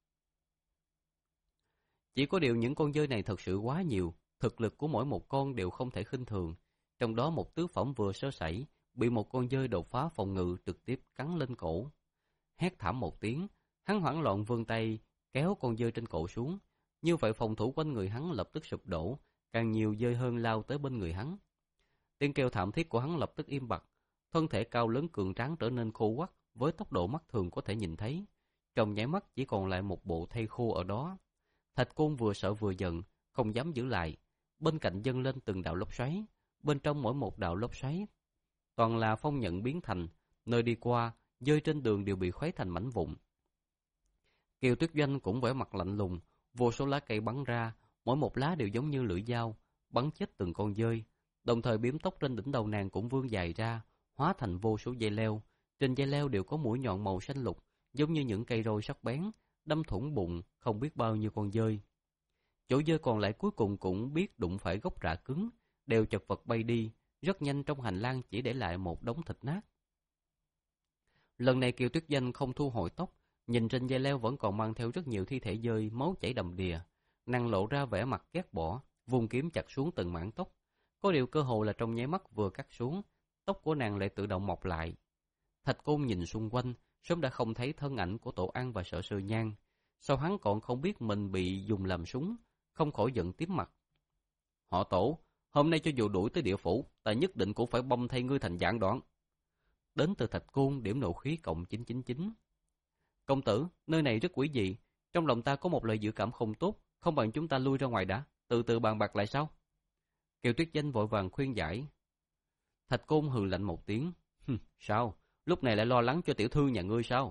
Chỉ có điều những con dơi này thật sự quá nhiều, thực lực của mỗi một con đều không thể khinh thường. Trong đó một tứ phẩm vừa sơ sẩy, bị một con dơi đột phá phòng ngự trực tiếp cắn lên cổ. Hét thảm một tiếng, hắn hoảng loạn vươn tay kéo con dơi trên cổ xuống. Như vậy phòng thủ quanh người hắn lập tức sụp đổ, càng nhiều dơi hơn lao tới bên người hắn. Tiếng kêu thảm thiết của hắn lập tức im bặt, thân thể cao lớn cường tráng trở nên khô quắt với tốc độ mắt thường có thể nhìn thấy. Trong nháy mắt chỉ còn lại một bộ thây khô ở đó. Thạch Côn vừa sợ vừa giận, không dám giữ lại. Bên cạnh dâng lên từng đạo lốc xoáy, bên trong mỗi một đạo lốc xoáy toàn là phong nhận biến thành, nơi đi qua, dơi trên đường đều bị khuấy thành mảnh vụn. Kiều Tuyết Doanh cũng vẻ mặt lạnh lùng, vô số lá cây bắn ra, mỗi một lá đều giống như lưỡi dao, bắn chết từng con dơi. Đồng thời biếm tóc trên đỉnh đầu nàng cũng vươn dài ra, hóa thành vô số dây leo. Trên dây leo đều có mũi nhọn màu xanh lục, giống như những cây roi sắc bén, đâm thủng bụng không biết bao nhiêu con dơi. Chỗ dơi còn lại cuối cùng cũng biết đụng phải gốc rạ cứng, đều chật vật bay đi, rất nhanh trong hành lang chỉ để lại một đống thịt nát. Lần này Kiều Tuyết Doanh không thu hồi tóc, nhìn trên dây leo vẫn còn mang theo rất nhiều thi thể dơi, máu chảy đầm đìa. Nàng lộ ra vẻ mặt ghét bỏ, vung kiếm chặt xuống từng mảng tóc. Có điều cơ hồ là trong nháy mắt vừa cắt xuống, tóc của nàng lại tự động mọc lại. Thạch Côn nhìn xung quanh, sớm đã không thấy thân ảnh của Tổ An và Sở Sơ Nhan. Sao hắn còn không biết mình bị dùng làm súng, không khỏi giận tím mặt. Họ Tổ, hôm nay cho dù đuổi tới địa phủ, ta nhất định cũng phải băm thay ngươi thành dạng đoạn. Đến từ Thạch Côn điểm nộ khí cộng chín chín chín. Công tử, nơi này rất quỷ dị, trong lòng ta có một lời dự cảm không tốt, không bằng chúng ta lui ra ngoài đã, từ từ bàn bạc lại sao? Kiều Tuyết Doanh vội vàng khuyên giải. Thạch Côn hừ lạnh một tiếng. Sao? Lúc này lại lo lắng cho tiểu thư nhà ngươi sao?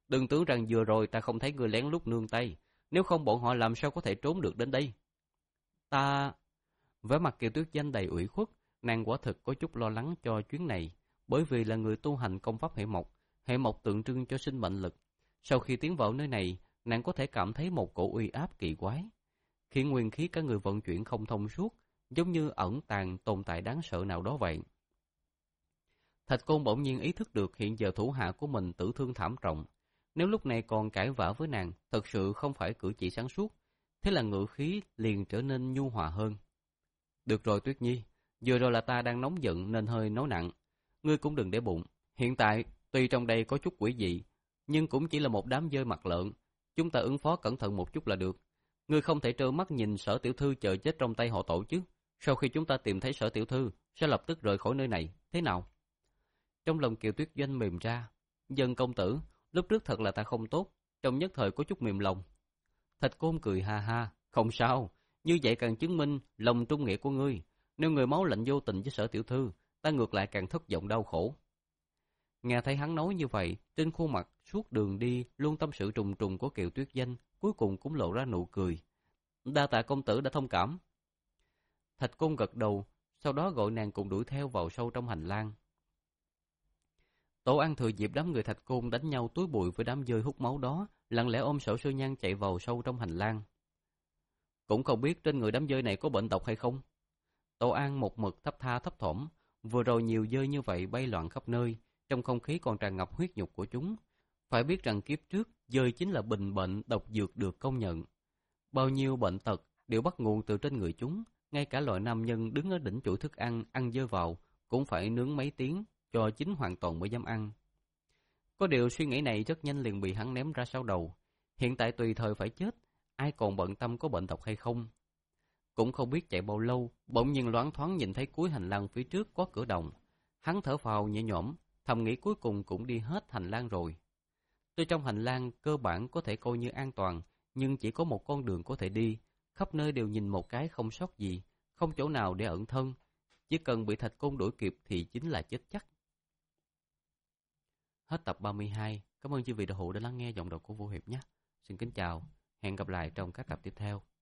Đừng tưởng rằng vừa rồi ta không thấy ngươi lén lút nương tay, nếu không bọn họ làm sao có thể trốn được đến đây. Ta... Vẻ mặt Kiều Tuyết Danh đầy ủy khuất, nàng quả thực có chút lo lắng cho chuyến này, bởi vì là người tu hành công pháp hệ mộc, hệ mộc tượng trưng cho sinh mệnh lực. Sau khi tiến vào nơi này, nàng có thể cảm thấy một cổ uy áp kỳ quái, khiến nguyên khí cả người vận chuyển không thông suốt, giống như ẩn tàng tồn tại đáng sợ nào đó vậy. Thạch Côn bỗng nhiên ý thức được hiện giờ thủ hạ của mình tử thương thảm trọng, nếu lúc này còn cãi vã với nàng, thật sự không phải cử chỉ sáng suốt, thế là ngữ khí liền trở nên nhu hòa hơn. Được rồi Tuyết Nhi, vừa rồi là ta đang nóng giận nên hơi nói nặng, ngươi cũng đừng để bụng. Hiện tại, tuy trong đây có chút quỷ dị, nhưng cũng chỉ là một đám dơi mặt lợn, chúng ta ứng phó cẩn thận một chút là được. Ngươi không thể trơ mắt nhìn Sở tiểu thư chờ chết trong tay họ Tổ chứ. Sau khi chúng ta tìm thấy Sở tiểu thư, sẽ lập tức rời khỏi nơi này, thế nào? Trong lòng Kiều Tuyết Doanh mềm ra. Dân công tử, lúc trước thật là ta không tốt, trong nhất thời có chút mềm lòng. Thạch Côn cười ha ha, không sao, như vậy càng chứng minh lòng trung nghĩa của ngươi. Nếu người máu lạnh vô tình với Sở tiểu thư, ta ngược lại càng thất vọng đau khổ. Nghe thấy hắn nói như vậy, trên khuôn mặt suốt đường đi luôn tâm sự trùng trùng của Kiều Tuyết Danh cuối cùng cũng lộ ra nụ cười. Đa tạ công tử đã thông cảm. Thạch Côn gật đầu, sau đó gọi nàng cùng đuổi theo vào sâu trong hành lang. Tổ An thừa dịp đám người Thạch Côn đánh nhau túi bụi với đám dơi hút máu đó, lặng lẽ ôm Sở Sư Nhan chạy vào sâu trong hành lang. Cũng không biết trên người đám dơi này có bệnh tật hay không. Tổ An một mực thấp tha thấp thỏm, vừa rồi nhiều dơi như vậy bay loạn khắp nơi, trong không khí còn tràn ngập huyết nhục của chúng. Phải biết rằng kiếp trước, dơi chính là bình bệnh độc dược được công nhận. Bao nhiêu bệnh tật đều bắt nguồn từ trên người chúng, ngay cả loại nam nhân đứng ở đỉnh chuỗi thức ăn, ăn dơi vào, cũng phải nướng mấy tiếng, cho chín hoàn toàn mới dám ăn. Có điều suy nghĩ này rất nhanh liền bị hắn ném ra sau đầu. Hiện tại tùy thời phải chết, ai còn bận tâm có bệnh tật hay không. Cũng không biết chạy bao lâu, bỗng nhiên loáng thoáng nhìn thấy cuối hành lang phía trước có cửa đồng. Hắn thở phào nhẹ nhõm, thầm nghĩ cuối cùng cũng đi hết hành lang rồi. Tuy trong hành lang cơ bản có thể coi như an toàn, nhưng chỉ có một con đường có thể đi, khắp nơi đều nhìn một cái không sót gì, không chỗ nào để ẩn thân. Chỉ cần bị Thạch Côn đuổi kịp thì chính là chết chắc. Hết tập ba mươi hai. Cảm ơn chư vị đạo hữu đã lắng nghe giọng đọc của Vũ Hiệp nhé. Xin kính chào, hẹn gặp lại trong các tập tiếp theo.